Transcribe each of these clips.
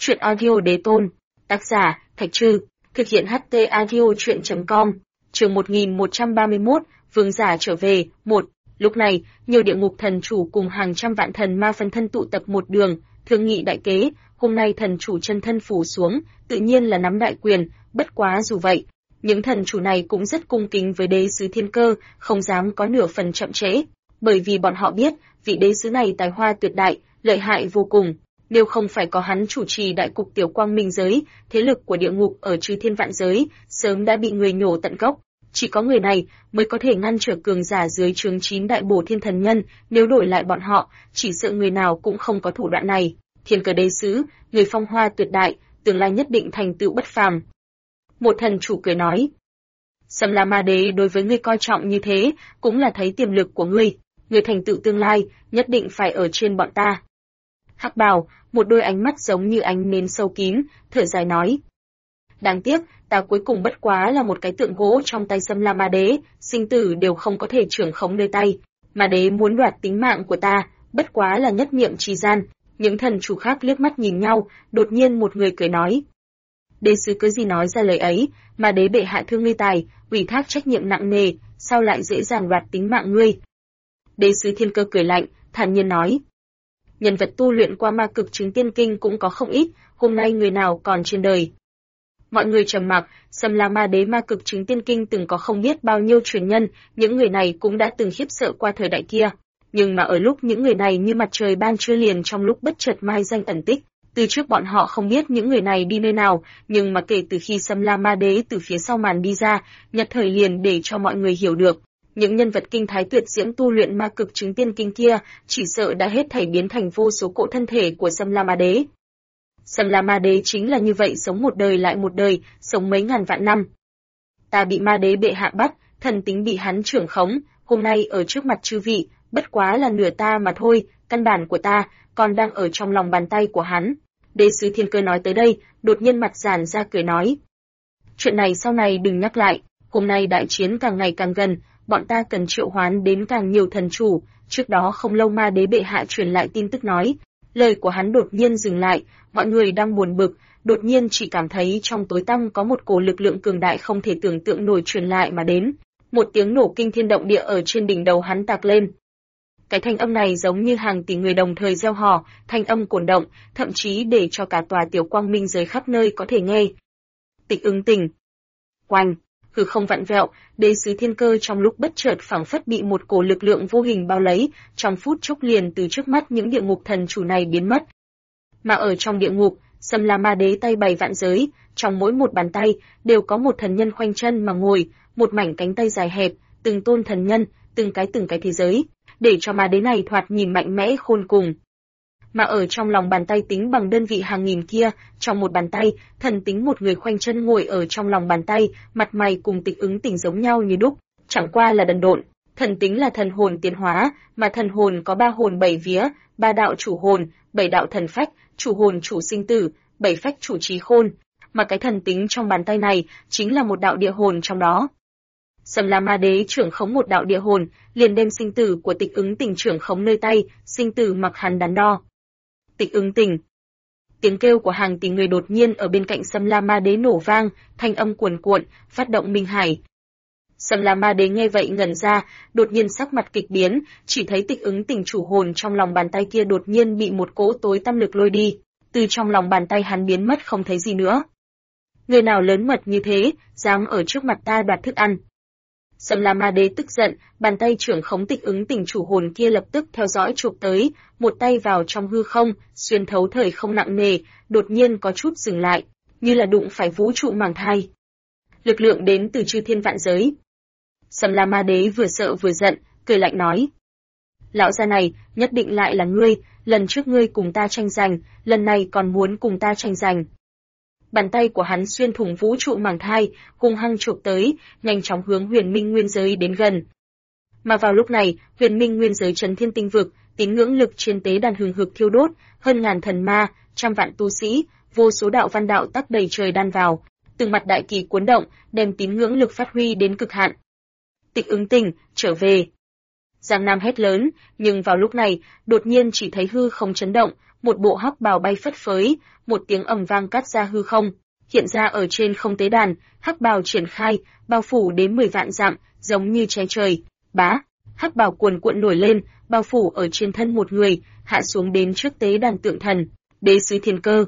Chuyện audio đế tôn. Tác giả, Thạch Trư. Thực hiện HT audio chuyện.com. Chương 1131, Vương giả trở về. 1. Lúc này, nhiều địa ngục thần chủ cùng hàng trăm vạn thần ma phân thân tụ tập một đường, thương nghị đại kế. Hôm nay thần chủ chân thân phủ xuống, tự nhiên là nắm đại quyền, bất quá dù vậy, những thần chủ này cũng rất cung kính với đế sứ Thiên Cơ, không dám có nửa phần chậm trễ, bởi vì bọn họ biết, vị đế sứ này tài hoa tuyệt đại, lợi hại vô cùng. Nếu không phải có hắn chủ trì đại cục tiểu quang minh giới, thế lực của địa ngục ở chư thiên vạn giới sớm đã bị người nhổ tận gốc. Chỉ có người này mới có thể ngăn trở cường giả dưới trướng 9 đại bổ thiên thần nhân, nếu đổi lại bọn họ, chỉ sợ người nào cũng không có thủ đoạn này. Thiên Cơ đế sứ, người phong hoa tuyệt đại, tương lai nhất định thành tựu bất phàm. Một thần chủ cười nói, Sâm La Ma Đế đối với ngươi coi trọng như thế, cũng là thấy tiềm lực của ngươi, người thành tựu tương lai, nhất định phải ở trên bọn ta. Hắc Bào, một đôi ánh mắt giống như ánh nến sâu kín, thở dài nói, đáng tiếc, ta cuối cùng bất quá là một cái tượng gỗ trong tay Sâm La Ma Đế, sinh tử đều không có thể trưởng khống nơi tay, Ma Đế muốn đoạt tính mạng của ta, bất quá là nhất niệm trì gian. Những thần chủ khác liếc mắt nhìn nhau, đột nhiên một người cười nói, đế sứ cứ gì nói ra lời ấy, Ma Đế bệ hạ thương ngươi tài, ủy thác trách nhiệm nặng nề, sao lại dễ dàng đoạt tính mạng ngươi? Đế sứ Thiên Cơ cười lạnh, thản nhiên nói, nhân vật tu luyện qua ma cực chứng tiên kinh cũng có không ít, hôm nay người nào còn trên đời? Mọi người trầm mặc, Sâm La Ma Đế ma cực chứng tiên kinh từng có không biết bao nhiêu truyền nhân, những người này cũng đã từng khiếp sợ qua thời đại kia. Nhưng mà ở lúc những người này như mặt trời ban trưa liền trong lúc bất chợt mai danh ẩn tích, từ trước bọn họ không biết những người này đi nơi nào, nhưng mà kể từ khi Sâm La Ma Đế từ phía sau màn đi ra, nhất thời liền để cho mọi người hiểu được, những nhân vật kinh thái tuyệt diễm tu luyện ma cực chứng tiên kinh kia, chỉ sợ đã hết thảy biến thành vô số cỗ thân thể của Sâm La Ma Đế. Sâm La Ma Đế chính là như vậy, sống một đời lại một đời, sống mấy ngàn vạn năm. Ta bị Ma Đế bệ hạ bắt, thần tính bị hắn trưởng khống, hôm nay ở trước mặt chư vị, bất quá là nửa ta mà thôi, căn bản của ta còn đang ở trong lòng bàn tay của hắn. Đế sứ Thiên Cơ nói tới đây, đột nhiên mặt giãn ra cười nói, chuyện này sau này đừng nhắc lại, hôm nay đại chiến càng ngày càng gần, bọn ta cần triệu hoán đến càng nhiều thần chủ. Trước đó không lâu Ma Đế bệ hạ truyền lại tin tức nói, lời của hắn đột nhiên dừng lại, mọi người đang buồn bực, đột nhiên chỉ cảm thấy trong tối tăm có một cổ lực lượng cường đại không thể tưởng tượng nổi truyền lại mà đến. Một tiếng nổ kinh thiên động địa ở trên đỉnh đầu hắn tạc lên. Cái thanh âm này giống như hàng tỷ người đồng thời reo hò, thanh âm cuồn động, thậm chí để cho cả tòa tiểu quang minh giới khắp nơi có thể nghe. Tịch ứng tình. Oanh, hư không vặn vẹo, đế sứ Thiên Cơ trong lúc bất chợt phảng phất bị một cổ lực lượng vô hình bao lấy, trong phút chốc liền từ trước mắt những địa ngục thần chủ này biến mất. Mà ở trong địa ngục, Sâm La Ma Đế tay bày vạn giới, trong mỗi một bàn tay đều có một thần nhân khoanh chân mà ngồi, một mảnh cánh tay dài hẹp, từng tôn thần nhân, từng cái thế giới, để cho Ma Đế này thoạt nhìn mạnh mẽ khôn cùng. Mà ở trong lòng bàn tay tính bằng đơn vị hàng nghìn kia, trong một bàn tay, thần tính một người khoanh chân ngồi ở trong lòng bàn tay, mặt mày cùng Tịch ứng tình giống nhau như đúc, chẳng qua là đần độn. Thần tính là thần hồn tiến hóa, mà thần hồn có 3 hồn 7 vía, 3 đạo chủ hồn, 7 đạo thần phách, chủ hồn chủ sinh tử, 7 phách chủ trí khôn, mà cái thần tính trong bàn tay này chính là một đạo địa hồn trong đó. Sâm La Ma Đế trưởng khống một đạo địa hồn, liền đem sinh tử của Tịch ứng tình trưởng khống nơi tay, sinh tử mặc hắn đắn đo. Tịch ứng tình. Tiếng kêu của hàng tỷ người đột nhiên ở bên cạnh Sâm La Ma Đế nổ vang, thanh âm cuồn cuộn, phát động minh hải. Sâm La Ma Đế nghe vậy ngẩn ra, đột nhiên sắc mặt kịch biến, chỉ thấy Tịch ứng tình chủ hồn trong lòng bàn tay kia đột nhiên bị một cỗ tối tăm lực lôi đi, từ trong lòng bàn tay hắn biến mất không thấy gì nữa. Người nào lớn mật như thế, dám ở trước mặt ta đoạt thức ăn? Sâm La Ma Đế tức giận, bàn tay trưởng khống Tịch ứng tình chủ hồn kia lập tức theo dõi chụp tới, một tay vào trong hư không, xuyên thấu thời không nặng nề, đột nhiên có chút dừng lại, như là đụng phải vũ trụ màng thai. Lực lượng đến từ chư thiên vạn giới. Sâm La Ma Đế vừa sợ vừa giận, cười lạnh nói, lão già này, nhất định lại là ngươi, lần trước ngươi cùng ta tranh giành, lần này còn muốn cùng ta tranh giành. Bàn tay của hắn xuyên thủng vũ trụ màng thai, hung hăng chụp tới, nhanh chóng hướng Huyền Minh nguyên giới đến gần. Mà vào lúc này, Huyền Minh nguyên giới Chấn Thiên Tinh vực, tín ngưỡng lực trên tế đàn hừng hực thiêu đốt, hơn ngàn thần ma, trăm vạn tu sĩ, vô số đạo văn đạo tắc đầy trời đan vào, từng mặt đại kỳ cuốn động, đem tín ngưỡng lực phát huy đến cực hạn. Tịch ứng tình, trở về. Giang Nam hét lớn, nhưng vào lúc này, đột nhiên chỉ thấy hư không chấn động, một bộ hắc bào bay phất phới, một tiếng ầm vang cắt ra hư không, hiện ra ở trên không tế đàn, hắc bào triển khai, bao phủ đến 10 vạn dặm, giống như che trời. Bá, hắc bào cuồn cuộn nổi lên, bao phủ ở trên thân một người, hạ xuống đến trước tế đàn tượng thần, Đế Sứ Thiên Cơ.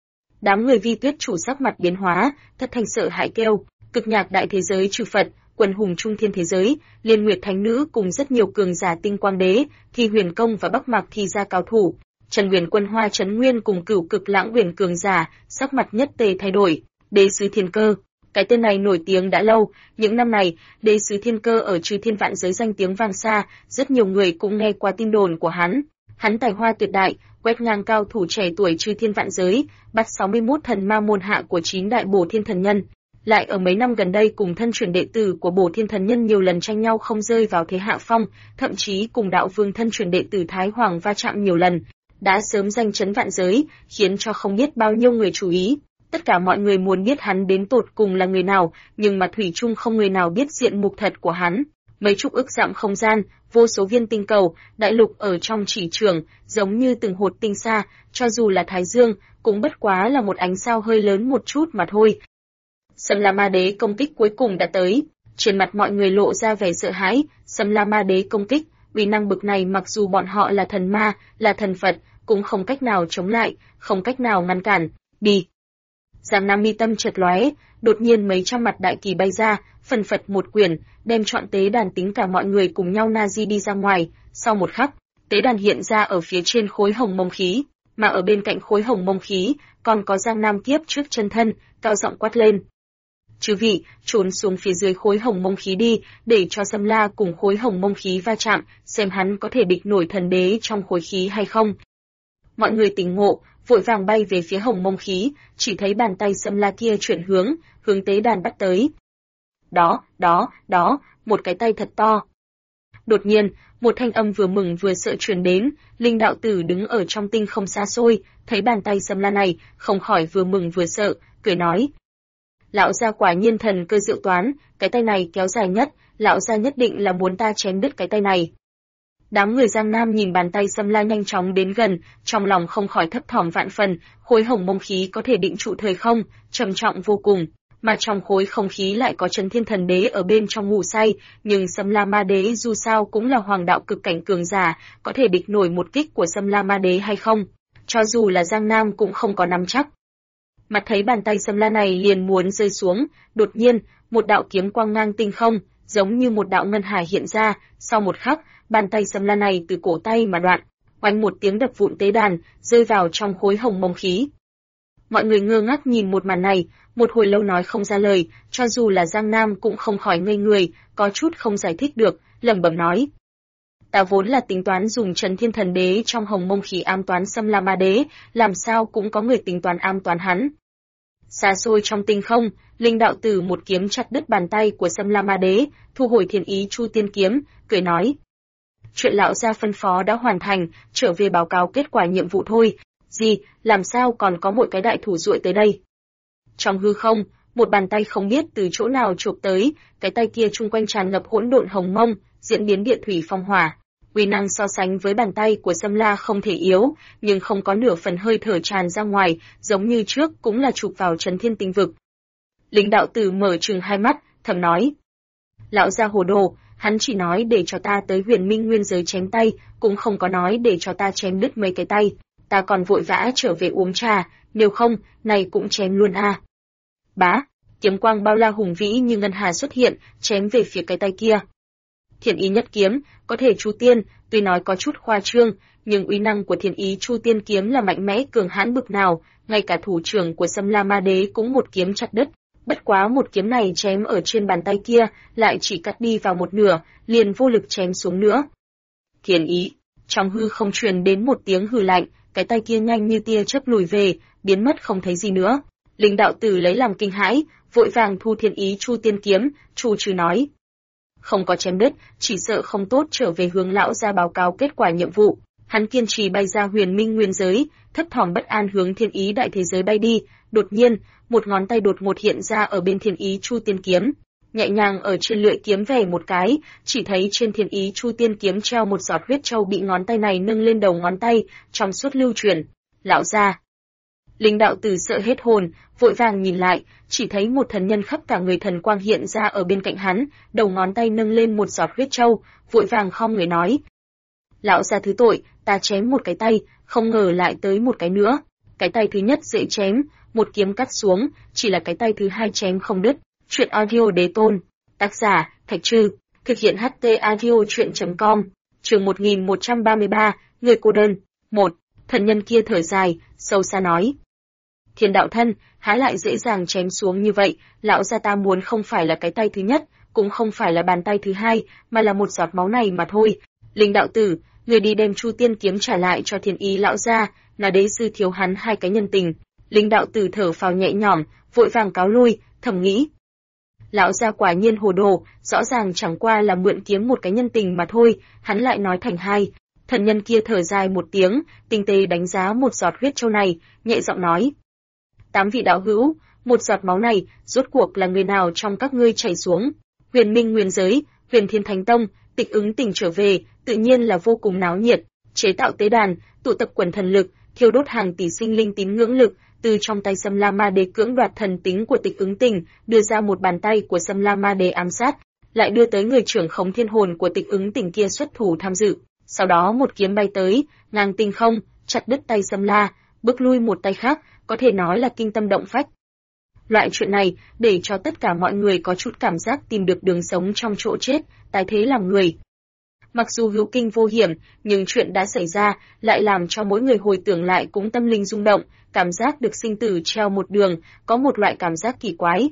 Đám người Vi Tuyết chủ sắc mặt biến hóa, thất thanh sợ hãi kêu, cực nhạc đại thế giới trừ Phật, quần hùng trung thiên thế giới, Liên Nguyệt Thánh Nữ cùng rất nhiều cường giả Tinh Quang Đế, Thi Huyền Công và Bắc Mạc Thi gia cao thủ, Trần Huyền Quân Hoa Trấn Nguyên cùng Cửu Cực Lãng Huyền cường giả, sắc mặt nhất tề thay đổi. Đế Sứ Thiên Cơ, cái tên này nổi tiếng đã lâu, những năm này, Đế Sứ Thiên Cơ ở Chư Thiên Vạn Giới danh tiếng vang xa, rất nhiều người cũng nghe qua tin đồn của hắn. Hắn tài hoa tuyệt đại, quét ngang cao thủ trẻ tuổi Chư Thiên Vạn Giới, bắt 61 thần ma môn hạ của 9 đại Bổ Thiên Thần Nhân. Lại ở mấy năm gần đây cùng thân truyền đệ tử của Bổ Thiên Thần Nhân nhiều lần tranh nhau không rơi vào thế hạ phong, thậm chí cùng đạo vương thân truyền đệ tử Thái Hoàng va chạm nhiều lần, đã sớm danh chấn vạn giới, khiến cho không biết bao nhiêu người chú ý. Tất cả mọi người muốn biết hắn đến tột cùng là người nào, nhưng mà thủy chung không người nào biết diện mục thật của hắn. Mấy chục ức dặm không gian, vô số viên tinh cầu, đại lục ở trong chỉ trường, giống như từng hột tinh xa, cho dù là Thái Dương, cũng bất quá là một ánh sao hơi lớn một chút mà thôi. Sâm La Ma Đế công kích cuối cùng đã tới, trên mặt mọi người lộ ra vẻ sợ hãi. Sâm La Ma Đế công kích, uy năng bực này mặc dù bọn họ là thần ma, là thần Phật, cũng không cách nào chống lại, không cách nào ngăn cản. Đi! Giang Nam mi tâm chợt lóe, đột nhiên mấy trăm mặt đại kỳ bay ra, phần phật một quyển, đem trọn tế đàn tính cả mọi người cùng nhau Nazi đi ra ngoài. Sau một khắc, tế đàn hiện ra ở phía trên khối hồng mông khí, mà ở bên cạnh khối hồng mông khí, còn có Giang Nam Kiếp trước chân thân, cao giọng quát lên. Chư vị, trốn xuống phía dưới khối hồng mông khí đi, để cho Sâm La cùng khối hồng mông khí va chạm, xem hắn có thể địch nổi thần đế trong khối khí hay không. Mọi người tỉnh ngộ, vội vàng bay về phía hồng mông khí, chỉ thấy bàn tay Sâm La kia chuyển hướng tế đàn bắt tới. Đó, một cái tay thật to. Đột nhiên, một thanh âm vừa mừng vừa sợ truyền đến, Linh đạo tử đứng ở trong tinh không xa xôi, thấy bàn tay Sâm La này, không khỏi vừa mừng vừa sợ, cười nói. Lão gia quả nhiên thần cơ diệu toán, cái tay này kéo dài nhất, lão gia nhất định là muốn ta chém đứt cái tay này. Đám người Giang Nam nhìn bàn tay Sâm La nhanh chóng đến gần, trong lòng không khỏi thấp thỏm vạn phần, khối hồng mông khí có thể định trụ thời không, trầm trọng vô cùng, mà trong khối không khí lại có Trấn Thiên Thần Đế ở bên trong ngủ say, nhưng Sâm La Ma Đế dù sao cũng là hoàng đạo cực cảnh cường giả, có thể địch nổi một kích của Sâm La Ma Đế hay không? Cho dù là Giang Nam cũng không có nắm chắc. Mặt thấy bàn tay Sâm La này liền muốn rơi xuống, đột nhiên, một đạo kiếm quang ngang tinh không, giống như một đạo ngân hải hiện ra, sau một khắc, bàn tay Sâm La này từ cổ tay mà đoạn, oanh một tiếng đập vụn tế đàn, rơi vào trong khối hồng mông khí. Mọi người ngơ ngác nhìn một màn này, một hồi lâu nói không ra lời, cho dù là Giang Nam cũng không khỏi ngây người, có chút không giải thích được, lẩm bẩm nói. Ta vốn là tính toán dùng Trấn Thiên Thần Đế trong hồng mông khí ám toán Sâm La Ma Đế, làm sao cũng có người tính toán ám toán hắn. Xa xôi trong tinh không, Linh đạo tử một kiếm chặt đứt bàn tay của Sâm La Ma Đế, thu hồi Thiên Ý Chu Tiên kiếm, cười nói. Chuyện lão gia phân phó đã hoàn thành, trở về báo cáo kết quả nhiệm vụ thôi. Gì, làm sao còn có một cái đại thủ duỗi tới đây? Trong hư không, một bàn tay không biết từ chỗ nào chụp tới, cái tay kia chung quanh tràn ngập hỗn độn hồng mông, diễn biến địa thủy phong hỏa. Uy năng so sánh với bàn tay của Sâm La không thể yếu, nhưng không có nửa phần hơi thở tràn ra ngoài, giống như trước cũng là chụp vào Trấn Thiên Tinh Vực. Linh đạo tử mở trừng hai mắt, thầm nói. Lão gia hồ đồ, hắn chỉ nói để cho ta tới Huyền Minh Nguyên giới chém tay, cũng không có nói để cho ta chém đứt mấy cái tay. Ta còn vội vã trở về uống trà, nếu không, này cũng chém luôn a. Bá, kiếm quang bao la hùng vĩ như ngân hà xuất hiện, chém về phía cái tay kia. Thiên Ý nhất kiếm, có thể Chu Tiên, tuy nói có chút khoa trương, nhưng uy năng của Thiên Ý Chu Tiên kiếm là mạnh mẽ cường hãn bực nào, ngay cả thủ trưởng của Sâm La Ma Đế cũng một kiếm chặt đứt. Bất quá một kiếm này chém ở trên bàn tay kia, lại chỉ cắt đi vào một nửa, liền vô lực chém xuống nữa. Thiên Ý, trong hư không truyền đến một tiếng hừ lạnh, cái tay kia nhanh như tia chớp lùi về, biến mất không thấy gì nữa. Linh đạo tử lấy làm kinh hãi, vội vàng thu Thiên Ý Chu Tiên kiếm, Chu trừ nói. Không có chém đứt, chỉ sợ không tốt, trở về hướng lão gia báo cáo kết quả nhiệm vụ. Hắn kiên trì bay ra Huyền Minh Nguyên giới, thấp thỏm bất an hướng Thiên Ý đại thế giới bay đi. Đột nhiên, một ngón tay đột ngột hiện ra ở bên Thiên Ý Chu Tiên kiếm, nhẹ nhàng ở trên lưỡi kiếm vè một cái, chỉ thấy trên Thiên Ý Chu Tiên kiếm treo một giọt huyết châu bị ngón tay này nâng lên đầu ngón tay, trong suốt lưu chuyển, Lão gia. Linh đạo tử sợ hết hồn, vội vàng nhìn lại, chỉ thấy một thần nhân khắp cả người thần quang hiện ra ở bên cạnh hắn, đầu ngón tay nâng lên một giọt huyết châu, vội vàng khom người nói: "Lão gia thứ tội, ta chém một cái tay, không ngờ lại tới một cái nữa. Cái tay thứ nhất dễ chém, một kiếm cắt xuống, chỉ là cái tay thứ hai chém không đứt." Truyện audio Đế Tôn, tác giả Thạch Trư, thực hiện HT audio truyện.com. Chương 1133, người cô đơn. 1. Thần nhân kia thở dài, sâu xa nói: "Thiên đạo thân, há lại dễ dàng chém xuống như vậy, lão gia ta muốn không phải là cái tay thứ nhất, cũng không phải là bàn tay thứ hai, mà là một giọt máu này mà thôi. Linh đạo tử, người đi đem Chu Tiên kiếm trả lại cho Thiên Ý lão gia, là đế sư thiếu hắn hai cái nhân tình." Linh đạo tử thở phào nhẹ nhõm, vội vàng cáo lui, thầm nghĩ: lão gia quả nhiên hồ đồ, rõ ràng chẳng qua là mượn kiếm một cái nhân tình mà thôi, hắn lại nói thành hai. Thần nhân kia thở dài một tiếng, tinh tế đánh giá một giọt huyết châu này, nhẹ giọng nói: "Tám vị đạo hữu, một giọt máu này, rốt cuộc là người nào trong các ngươi chảy xuống?" Huyền Minh Nguyên Giới, Huyền Thiên Thánh Tông, Tịch Ứng Tỉnh trở về, tự nhiên là vô cùng náo nhiệt, chế tạo tế đàn, tụ tập quần thần lực, thiêu đốt hàng tỷ sinh linh tín ngưỡng lực, từ trong tay Sâm La Ma Đế cưỡng đoạt thần tính của Tịch Ứng Tỉnh, đưa ra một bàn tay của Sâm La Ma Đế ám sát, lại đưa tới người trưởng khống thiên hồn của Tịch Ứng Tỉnh kia xuất thủ tham dự. Sau đó một kiếm bay tới, ngang tinh không, chặt đứt tay Sâm La, bước lui một tay khác, có thể nói là kinh tâm động phách. Loại chuyện này, để cho tất cả mọi người có chút cảm giác tìm được đường sống trong chỗ chết, tái thế làm người. Mặc dù hữu kinh vô hiểm, nhưng chuyện đã xảy ra, lại làm cho mỗi người hồi tưởng lại cũng tâm linh rung động, cảm giác được sinh tử treo một đường, có một loại cảm giác kỳ quái.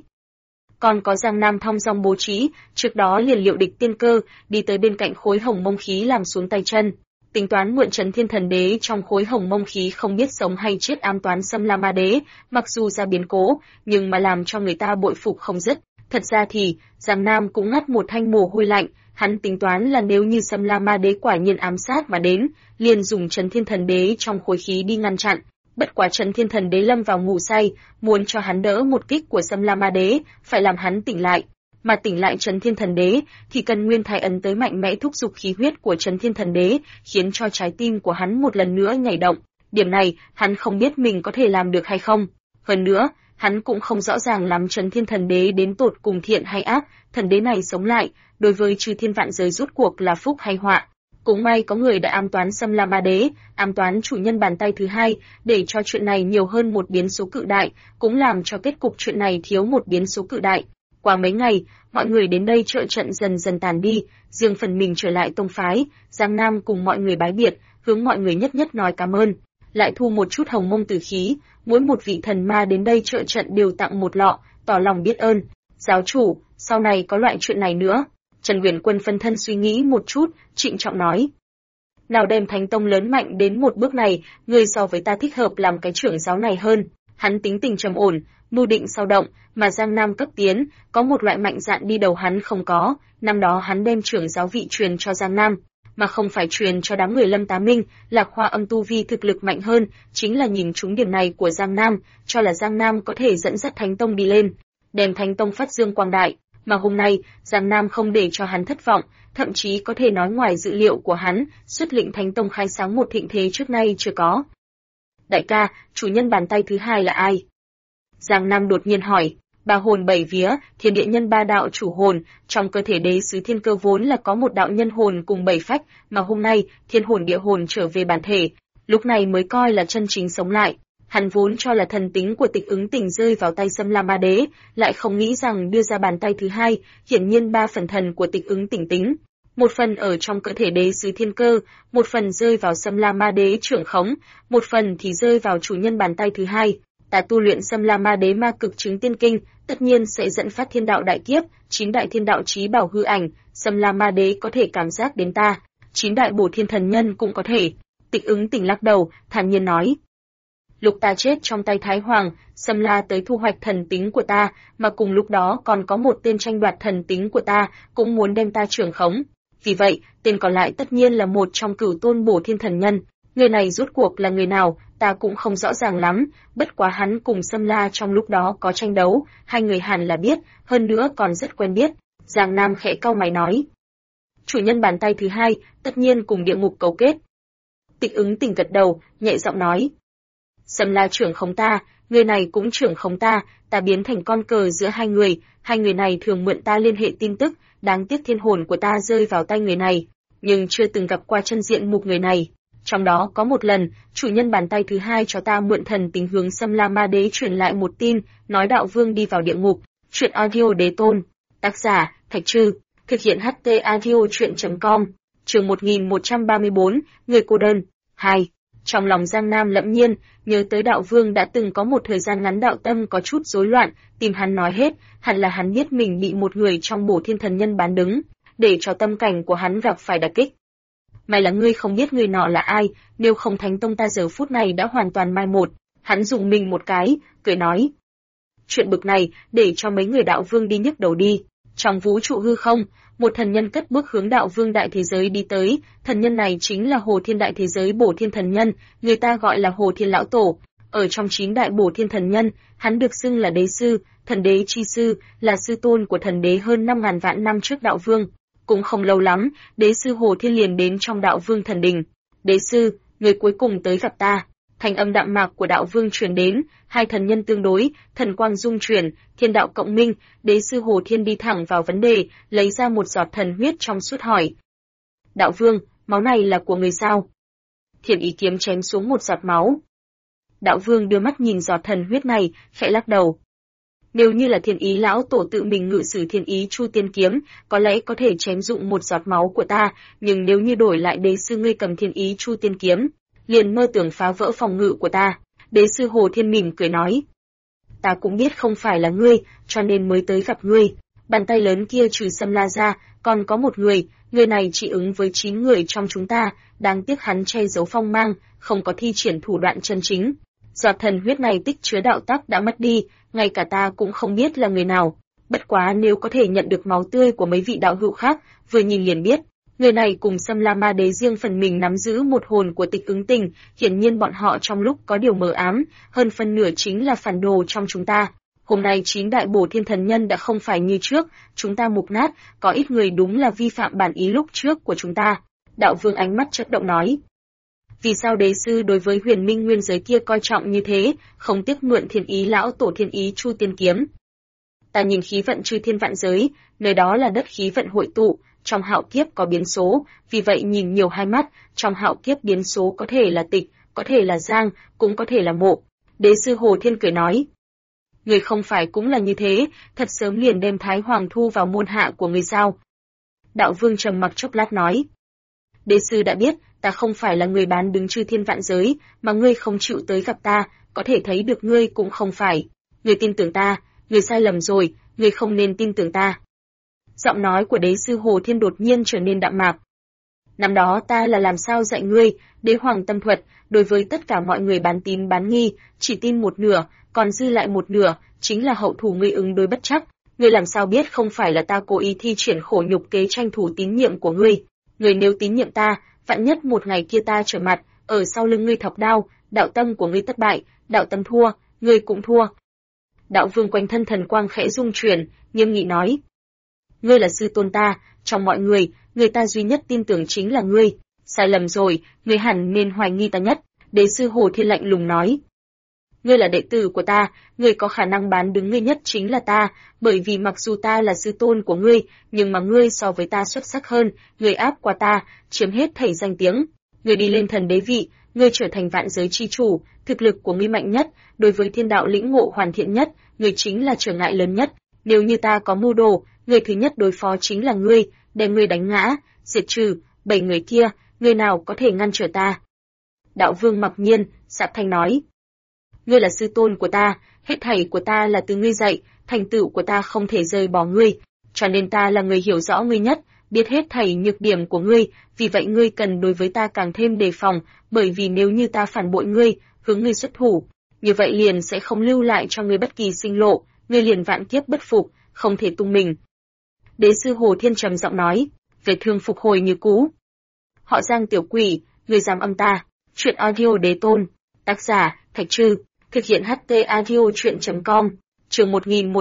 Còn có Giang Nam thong dong bố trí, trước đó liền liệu địch tiên cơ, đi tới bên cạnh khối hồng mông khí làm xuống tay chân, tính toán mượn Chấn Thiên Thần Đế trong khối hồng mông khí không biết sống hay chết ám toán Sâm La Ma Đế, mặc dù ra biến cố, nhưng mà làm cho người ta bội phục không dứt. Thật ra thì, Giang Nam cũng ngắt một thanh mồ hôi lạnh, hắn tính toán là nếu như Sâm La Ma Đế quả nhiên ám sát mà đến, liền dùng Chấn Thiên Thần Đế trong khối khí đi ngăn chặn. Bất quá Chấn Thiên Thần Đế lâm vào ngủ say, muốn cho hắn đỡ một kích của Sâm La Ma Đế, phải làm hắn tỉnh lại. Mà tỉnh lại Chấn Thiên Thần Đế, thì cần Nguyên Thái Ấn tới mạnh mẽ thúc giục khí huyết của Chấn Thiên Thần Đế, khiến cho trái tim của hắn một lần nữa nhảy động. Điểm này, hắn không biết mình có thể làm được hay không. Hơn nữa, hắn cũng không rõ ràng lắm Chấn Thiên Thần Đế đến tột cùng thiện hay ác, thần đế này sống lại, đối với chư thiên vạn giới rốt cuộc là phúc hay họa. Cũng may có người đã ám toán Sâm La Ma Đế, ám toán chủ nhân bàn tay thứ hai, để cho chuyện này nhiều hơn một biến số cự đại, cũng làm cho kết cục chuyện này thiếu một biến số cự đại. Qua mấy ngày, mọi người đến đây trợ trận dần dần tàn đi, riêng phần mình trở lại tông phái, Giang Nam cùng mọi người bái biệt, hướng mọi người nhất nhất nói cảm ơn, lại thu một chút hồng mông tử khí, mỗi một vị thần ma đến đây trợ trận đều tặng một lọ, tỏ lòng biết ơn. Giáo chủ, sau này có loại chuyện này nữa. Trần Huyền Quân phân thân suy nghĩ một chút, trịnh trọng nói: nào đem Thánh Tông lớn mạnh đến một bước này, người so với ta thích hợp làm cái trưởng giáo này hơn. Hắn tính tình trầm ổn, mưu định sao động, mà Giang Nam cấp tiến, có một loại mạnh dạn đi đầu hắn không có, năm đó hắn đem trưởng giáo vị truyền cho Giang Nam, mà không phải truyền cho đám người Lâm Tá Minh, Lạc Hoa Âm tu vi thực lực mạnh hơn, chính là nhìn trúng điểm này của Giang Nam, cho là Giang Nam có thể dẫn dắt Thánh Tông đi lên, đem Thánh Tông phát dương quang đại. Mà hôm nay, Giang Nam không để cho hắn thất vọng, thậm chí có thể nói ngoài dự liệu của hắn, xuất lĩnh Thánh Tông khai sáng một thịnh thế trước nay chưa có. Đại ca, chủ nhân bàn tay thứ hai là ai? Giang Nam đột nhiên hỏi. Ba hồn bảy vía, thiên địa nhân ba đạo chủ hồn, trong cơ thể đế sứ thiên cơ vốn là có một đạo nhân hồn cùng bảy phách, mà hôm nay, thiên hồn địa hồn trở về bản thể, lúc này mới coi là chân chính sống lại. Hắn vốn cho là thần tính của Tịch Ứng Tỉnh rơi vào tay Sâm La Ma Đế, lại không nghĩ rằng đưa ra bàn tay thứ hai, hiển nhiên ba phần thần của Tịch Ứng Tỉnh tính. Một phần ở trong cơ thể đế sứ thiên cơ, một phần rơi vào Sâm La Ma Đế trưởng khống, một phần thì rơi vào chủ nhân bàn tay thứ hai. Ta tu luyện Sâm La Ma Đế ma cực chứng tiên kinh, tất nhiên sẽ dẫn phát thiên đạo đại kiếp, 9 đại thiên đạo chí bảo hư ảnh, Sâm La Ma Đế có thể cảm giác đến ta, 9 đại bổ thiên thần nhân cũng có thể. Tịch Ứng Tỉnh lắc đầu, thản nhiên nói: lúc ta chết trong tay Thái Hoàng, Sâm La tới thu hoạch thần tính của ta, mà cùng lúc đó còn có một tên tranh đoạt thần tính của ta, cũng muốn đem ta trưởng khống. Vì vậy, tên còn lại tất nhiên là một trong cửu tôn bổ thiên thần nhân. Người này rốt cuộc là người nào, ta cũng không rõ ràng lắm, bất quá hắn cùng Sâm La trong lúc đó có tranh đấu, hai người hẳn là biết, hơn nữa còn rất quen biết. Giang Nam khẽ cau mày nói: chủ nhân bàn tay thứ hai, tất nhiên cùng địa ngục cấu kết. Tịch Ứng Tỉnh gật đầu, nhẹ giọng nói: Sâm La trưởng khống ta, người này cũng trưởng khống ta, ta biến thành con cờ giữa hai người này thường mượn ta liên hệ tin tức, đáng tiếc thiên hồn của ta rơi vào tay người này, nhưng chưa từng gặp qua chân diện mục người này. Trong đó có một lần, chủ nhân bàn tay thứ hai cho ta mượn thần tính hướng Sâm La Ma Đế truyền lại một tin, nói đạo vương đi vào địa ngục. Truyện audio đế tôn. Tác giả, Thạch Trư. Thực hiện HT audio truyện.com. Chương 1134, người cô đơn. 2. Trong lòng Giang Nam lẫm nhiên, nhớ tới đạo vương đã từng có một thời gian ngắn đạo tâm có chút rối loạn, tìm hắn nói hết, hẳn là hắn biết mình bị một người trong Bổ Thiên Thần Nhân bán đứng, để cho tâm cảnh của hắn gặp phải đả kích. May là ngươi không biết người nọ là ai, nếu không Thánh Tông ta giờ phút này đã hoàn toàn mai một. Hắn dùng mình một cái, cười nói. Chuyện bực này, để cho mấy người đạo vương đi nhức đầu đi. Trong vũ trụ hư không, một thần nhân cất bước hướng đạo vương đại thế giới đi tới, thần nhân này chính là Hồ Thiên đại thế giới Bổ Thiên Thần Nhân, người ta gọi là Hồ Thiên Lão Tổ. Ở trong 9 đại Bổ Thiên Thần Nhân, hắn được xưng là đế sư, thần đế chi sư, là sư tôn của thần đế hơn 5.000 vạn năm trước đạo vương. Cũng không lâu lắm, đế sư Hồ Thiên liền đến trong đạo vương thần đình. Đế sư, người cuối cùng tới gặp ta. Thanh âm đạm mạc của đạo vương truyền đến, hai thần nhân tương đối, thần quang dung chuyển, thiên đạo cộng minh, đế sư Hồ Thiên đi thẳng vào vấn đề, lấy ra một giọt thần huyết trong suốt hỏi. Đạo vương, máu này là của người sao? Thiền ý kiếm chém xuống một giọt máu. Đạo vương đưa mắt nhìn giọt thần huyết này, khẽ lắc đầu. Nếu như là Thiên Ý lão tổ tự mình ngự sử Thiên Ý Chu Tiên kiếm, có lẽ có thể chém dụng một giọt máu của ta, nhưng nếu như đổi lại đế sư ngươi cầm Thiên Ý Chu Tiên kiếm, liền mơ tưởng phá vỡ phòng ngự của ta. Đế sư Hồ Thiên mỉm cười nói. Ta cũng biết không phải là ngươi, cho nên mới tới gặp ngươi. Bàn tay lớn kia trừ Sâm La ra, còn có một người này chỉ ứng với 9 người trong chúng ta, đáng tiếc hắn che giấu phong mang, không có thi triển thủ đoạn chân chính. Giọt thần huyết này tích chứa đạo tắc đã mất đi, ngay cả ta cũng không biết là người nào. Bất quá nếu có thể nhận được máu tươi của mấy vị đạo hữu khác, vừa nhìn liền biết. Người này cùng Sâm La Ma Đế riêng phần mình nắm giữ một hồn của Tịch Ứng Tình, hiển nhiên bọn họ trong lúc có điều mờ ám, hơn phân nửa chính là phản đồ trong chúng ta. Hôm nay 9 đại Bổ Thiên Thần Nhân đã không phải như trước, chúng ta mục nát, có ít người đúng là vi phạm bản ý lúc trước của chúng ta. Đạo vương ánh mắt chớp động nói. Vì sao đế sư đối với Huyền Minh nguyên giới kia coi trọng như thế, không tiếc mượn Thiên Ý lão tổ Thiên Ý Chu Tiên kiếm? Ta nhìn khí vận chư thiên vạn giới, nơi đó là đất khí vận hội tụ, trong hạo kiếp có biến số, vì vậy nhìn nhiều hai mắt, trong hạo kiếp biến số có thể là Tịch, có thể là Giang, cũng có thể là Mộ. Đế sư Hồ Thiên cười nói. Người không phải cũng là như thế, thật sớm liền đem Thái Hoàng thu vào môn hạ của người sao? Đạo vương trầm mặc chốc lát nói. Đế sư đã biết, ta không phải là người bán đứng chư thiên vạn giới, mà ngươi không chịu tới gặp ta, có thể thấy được ngươi cũng không phải. Ngươi tin tưởng ta, ngươi sai lầm rồi, ngươi không nên tin tưởng ta. Giọng nói của đế sư Hồ Thiên đột nhiên trở nên đạm mạc. Năm đó ta là làm sao dạy ngươi, đế hoàng tâm thuật, đối với tất cả mọi người bán tín bán nghi, chỉ tin một nửa, còn dư lại một nửa, chính là hậu thủ ngươi ứng đối bất chắc. Ngươi làm sao biết không phải là ta cố ý thi triển khổ nhục kế tranh thủ tín nhiệm của ngươi. Ngươi nếu tín nhiệm ta, vạn nhất một ngày kia ta trở mặt, ở sau lưng ngươi thọc đao, đạo tâm của ngươi thất bại, đạo tâm thua, ngươi cũng thua. Đạo vương quanh thân thần quang khẽ rung chuyển, nghiêm nghị nói. Ngươi là sư tôn ta, trong mọi người ta duy nhất tin tưởng chính là ngươi. Sai lầm rồi, ngươi hẳn nên hoài nghi ta nhất. Đế sư Hồ Thiên lạnh lùng nói. Ngươi là đệ tử của ta, ngươi có khả năng bán đứng ngươi nhất chính là ta, bởi vì mặc dù ta là sư tôn của ngươi, nhưng mà ngươi so với ta xuất sắc hơn, ngươi áp qua ta, chiếm hết thảy danh tiếng. Ngươi đi lên thần đế vị, ngươi trở thành vạn giới chi chủ, thực lực của ngươi mạnh nhất, đối với thiên đạo lĩnh ngộ hoàn thiện nhất, ngươi chính là trở ngại lớn nhất. Nếu như ta có mưu đồ, người thứ nhất đối phó chính là ngươi, đem ngươi đánh ngã, diệt trừ, 7 người kia, người nào có thể ngăn trở ta? Đạo vương mặc nhiên, sạp thanh nói. Ngươi là sư tôn của ta, hết thảy của ta là từ ngươi dạy, thành tựu của ta không thể rời bỏ ngươi, cho nên ta là người hiểu rõ ngươi nhất, biết hết thảy nhược điểm của ngươi, vì vậy ngươi cần đối với ta càng thêm đề phòng, bởi vì nếu như ta phản bội ngươi, hướng ngươi xuất thủ, như vậy liền sẽ không lưu lại cho ngươi bất kỳ sinh lộ, ngươi liền vạn kiếp bất phục, không thể tung mình. Đế sư Hồ Thiên trầm giọng nói, về thương phục hồi như cũ. Họ Giang tiểu quỷ, người dám âm ta. Truyện audio đế tôn. Tác giả, Thạch Trư. Thực hiện HT audio truyện.com. Chương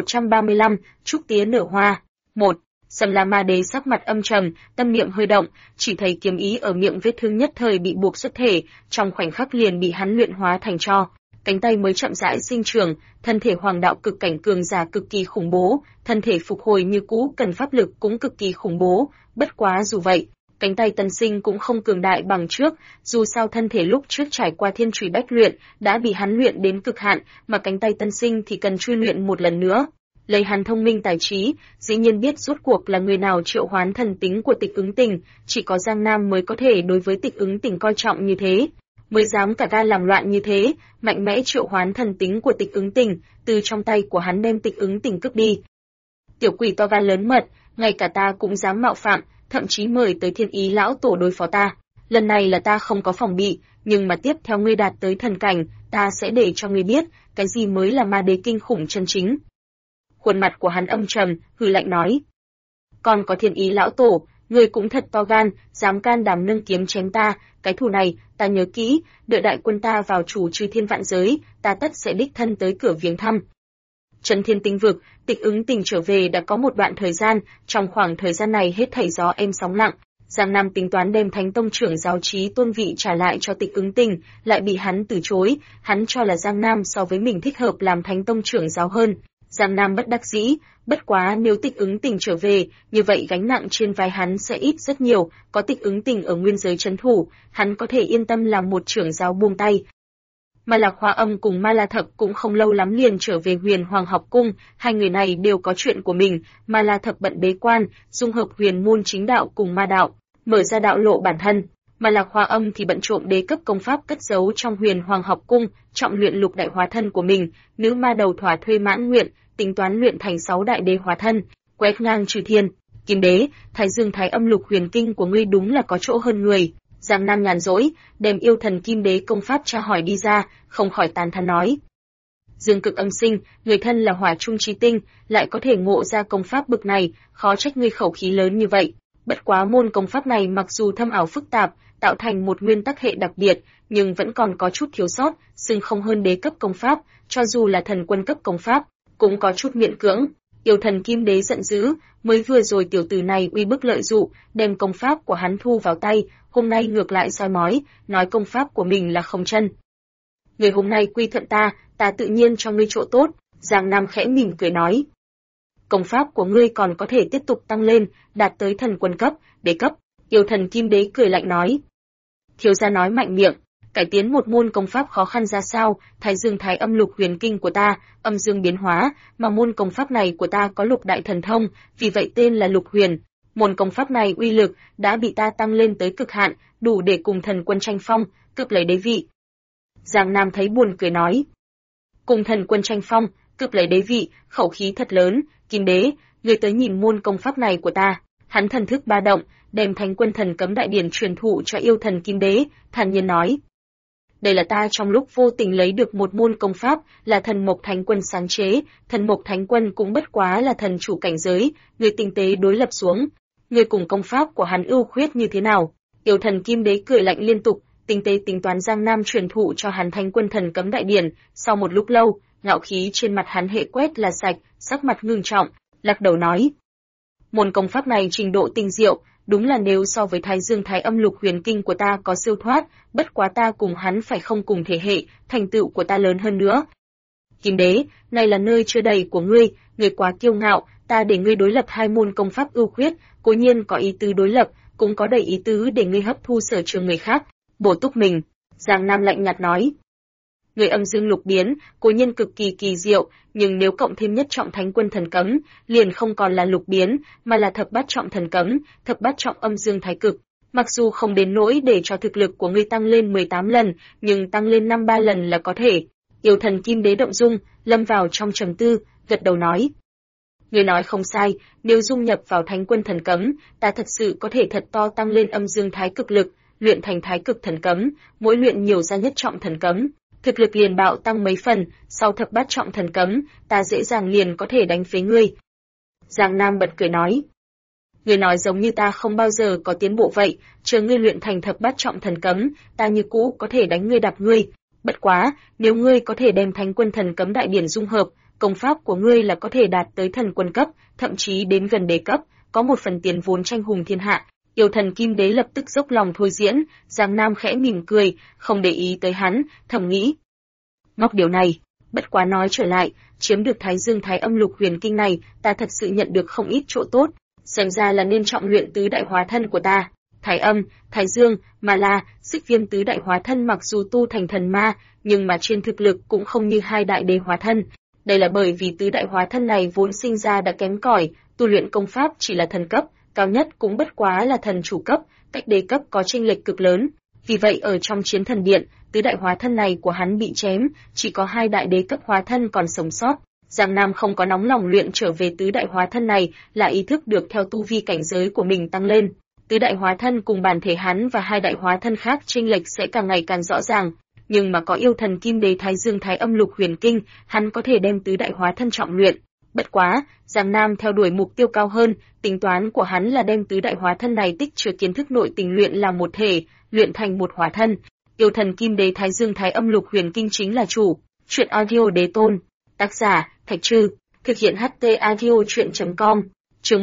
1135, Trúc Tía nở hoa. 1. Sâm La Ma Đế sắc mặt âm trầm, tâm niệm hơi động, chỉ thấy kiếm ý ở miệng vết thương nhất thời bị buộc xuất thể, trong khoảnh khắc liền bị hắn luyện hóa thành tro. cánh tay mới chậm rãi sinh trưởng, thân thể hoàng đạo cực cảnh cường giả cực kỳ khủng bố, thân thể phục hồi như cũ cần pháp lực cũng cực kỳ khủng bố, bất quá dù vậy, cánh tay tân sinh cũng không cường đại bằng trước, dù sao thân thể lúc trước trải qua thiên chủy bách luyện, đã bị hắn luyện đến cực hạn, mà cánh tay tân sinh thì cần truy luyện một lần nữa. Lấy hắn thông minh tài trí, dĩ nhiên biết rốt cuộc là người nào triệu hoán thần tính của Tịch Ứng Tình, chỉ có Giang Nam mới có thể đối với Tịch Ứng Tình coi trọng như thế, mới dám cả gan làm loạn như thế, mạnh mẽ triệu hoán thần tính của Tịch Ứng Tình, từ trong tay của hắn đem Tịch Ứng Tình cướp đi. Tiểu quỷ to gan lớn mật, ngay cả ta cũng dám mạo phạm, thậm chí mời tới Thiên Ý lão tổ đối phó ta. Lần này là ta không có phòng bị, nhưng mà tiếp theo ngươi đạt tới thần cảnh, ta sẽ để cho ngươi biết, cái gì mới là ma đế kinh khủng chân chính. Khuôn mặt của hắn âm trầm, hừ lạnh nói. Còn có Thiên Ý lão tổ, ngươi cũng thật to gan, dám can đảm nâng kiếm chém ta, cái thù này, ta nhớ kỹ, đợi đại quân ta vào chủ trừ thiên vạn giới, ta tất sẽ đích thân tới cửa viếng thăm. Trấn Thiên Tinh Vực, Tịch Ứng Tình trở về đã có một đoạn thời gian, trong khoảng thời gian này hết thảy gió êm sóng lặng, Giang Nam tính toán đem Thánh Tông trưởng giáo Chí Tôn vị trả lại cho Tịch Ứng Tình, lại bị hắn từ chối, hắn cho là Giang Nam so với mình thích hợp làm Thánh Tông trưởng giáo hơn. Giang Nam bất đắc dĩ, bất quá nếu Tịch Ứng Tình trở về, như vậy gánh nặng trên vai hắn sẽ ít rất nhiều, có Tịch Ứng Tình ở nguyên giới trấn thủ, hắn có thể yên tâm làm một trưởng giáo buông tay. Mà Lạc Hoa Âm cùng Ma La Thập cũng không lâu lắm liền trở về Huyền Hoàng học cung, hai người này đều có chuyện của mình, Ma La Thập bận bế quan, dung hợp huyền môn chính đạo cùng ma đạo, mở ra đạo lộ bản thân, mà Lạc Hoa Âm thì bận trộm đế cấp công pháp cất giấu trong Huyền Hoàng học cung, trọng luyện lục đại hóa thân của mình, nữ ma đầu thỏa thuê mãn nguyện, tính toán luyện thành 6 đại đế hóa thân, quét ngang trừ thiên. Kim đế, Thái Dương Thái Âm Lục Huyền Kinh của ngươi đúng là có chỗ hơn người. Giang Nam nhàn rỗi, đem yêu thần Kim đế công pháp tra hỏi đi ra, không khỏi tán thán nói. Dương Cực Âm Sinh, người thân là hỏa trung chí tinh, lại có thể ngộ ra công pháp bực này, khó trách ngươi khẩu khí lớn như vậy. Bất quá môn công pháp này mặc dù thâm ảo phức tạp, tạo thành một nguyên tắc hệ đặc biệt, nhưng vẫn còn có chút thiếu sót, xưng không hơn đế cấp công pháp, cho dù là thần quân cấp công pháp, cũng có chút miễn cưỡng. Yêu thần Kim đế giận dữ, mới vừa rồi tiểu tử này uy bức lợi dụ, đem công pháp của hắn thu vào tay, hôm nay ngược lại soi mói, nói công pháp của mình là không chân. Người hôm nay quy thuận ta, ta tự nhiên cho ngươi chỗ tốt, Giang Nam khẽ mỉm cười nói. Công pháp của ngươi còn có thể tiếp tục tăng lên, đạt tới thần quân cấp, đế cấp, yêu thần Kim đế cười lạnh nói. Thiếu gia nói mạnh miệng, cải tiến một môn công pháp khó khăn ra sao, Thái Dương Thái Âm Lục Huyền Kinh của ta, âm dương biến hóa, mà môn công pháp này của ta có lục đại thần thông, vì vậy tên là Lục Huyền. Môn công pháp này uy lực đã bị ta tăng lên tới cực hạn, đủ để cùng thần quân tranh phong, cướp lấy đế vị. Giang Nam thấy buồn cười nói. Cùng thần quân tranh phong, cướp lấy đế vị, khẩu khí thật lớn, Kim đế, ngươi tới nhìn môn công pháp này của ta. Hắn thần thức ba động, đem Thánh Quân Thần Cấm Đại Điển truyền thụ cho yêu thần Kim đế, thản nhiên nói. Đây là ta trong lúc vô tình lấy được một môn công pháp, là thần mộc thánh quân sáng chế, thần mộc thánh quân cũng bất quá là thần chủ cảnh giới, người tinh tế đối lập xuống. Người cùng công pháp của hắn ưu khuyết như thế nào? Yêu thần Kim đế cười lạnh liên tục, tinh tế tính toán Giang Nam truyền thụ cho hắn Thánh Quân Thần Cấm Đại Điển, sau một lúc lâu, ngạo khí trên mặt hắn hệ quét là sạch, sắc mặt ngưng trọng, lắc đầu nói. Môn công pháp này trình độ tinh diệu, đúng là nếu so với Thái Dương Thái Âm Lục Huyền Kinh của ta có siêu thoát, bất quá ta cùng hắn phải không cùng thể hệ, thành tựu của ta lớn hơn nữa. Kim đế, này là nơi chưa đầy của ngươi, ngươi quá kiêu ngạo, ta để ngươi đối lập hai môn công pháp ưu khuyết, cố nhiên có ý tứ đối lập, cũng có đầy ý tứ để ngươi hấp thu sở trường người khác, bổ túc mình. Giang Nam lạnh nhạt nói. Người âm dương lục biến, cố nhiên cực kỳ kỳ diệu, nhưng nếu cộng thêm nhất trọng Thánh Quân Thần Cấm, liền không còn là lục biến, mà là thập bát trọng thần cấm, thập bát trọng âm dương thái cực. Mặc dù không đến nỗi để cho thực lực của ngươi tăng lên 18 lần, nhưng tăng lên 53 lần là có thể. Yêu thần Kim đế động dung, lâm vào trong trầm tư, gật đầu nói. Ngươi nói không sai, nếu dung nhập vào Thánh Quân Thần Cấm, ta thật sự có thể thật to tăng lên âm dương thái cực lực, luyện thành thái cực thần cấm, mỗi luyện nhiều ra nhất trọng thần cấm. Thực lực liền bạo tăng mấy phần, sau thập bát trọng thần cấm, ta dễ dàng liền có thể đánh phế ngươi. Giang Nam bật cười nói. Ngươi nói giống như ta không bao giờ có tiến bộ vậy, chờ ngươi luyện thành thập bát trọng thần cấm, ta như cũ có thể đánh ngươi đạp ngươi. Bất quá, nếu ngươi có thể đem Thánh Quân Thần Cấm Đại Điển dung hợp, công pháp của ngươi là có thể đạt tới thần quân cấp, thậm chí đến gần đế cấp, có một phần tiền vốn tranh hùng thiên hạ. Yêu thần Kim đế lập tức dốc lòng thôi diễn, Giang Nam khẽ mỉm cười, không để ý tới hắn, thầm nghĩ. Móc điều này. Bất quá nói trở lại, chiếm được Thái Dương Thái Âm Lục Huyền Kinh này, ta thật sự nhận được không ít chỗ tốt, xem ra là nên trọng luyện tứ đại hóa thân của ta. Thái Âm, Thái Dương, Ma La, Xích Viêm tứ đại hóa thân mặc dù tu thành thần ma, nhưng mà trên thực lực cũng không như hai đại đế hóa thân. Đây là bởi vì tứ đại hóa thân này vốn sinh ra đã kém cỏi, tu luyện công pháp chỉ là thần cấp, cao nhất cũng bất quá là thần chủ cấp, cách đế cấp có chênh lệch cực lớn. Vì vậy ở trong Chiến Thần Điện, tứ đại hóa thân này của hắn bị chém, chỉ có hai đại đế cấp hóa thân còn sống sót. Giang Nam không có nóng lòng luyện trở về tứ đại hóa thân này, là ý thức được theo tu vi cảnh giới của mình tăng lên. Tứ đại hóa thân cùng bản thể hắn và hai đại hóa thân khác chênh lệch sẽ càng ngày càng rõ ràng, nhưng mà có yêu thần kim đế Thái Dương Thái Âm Lục Huyền Kinh, hắn có thể đem tứ đại hóa thân trọng luyện. Bất quá, Giang Nam theo đuổi mục tiêu cao hơn, tính toán của hắn là đem tứ đại hóa thân này tích trữ kiến thức nội tình luyện làm một thể, luyện thành một hóa thân. Yêu thần kim đế Thái Dương Thái Âm Lục Huyền Kinh chính là chủ. Truyện audio đế tôn. Tác giả, Thạch Trư. Thực hiện HT audio truyện.com. Chương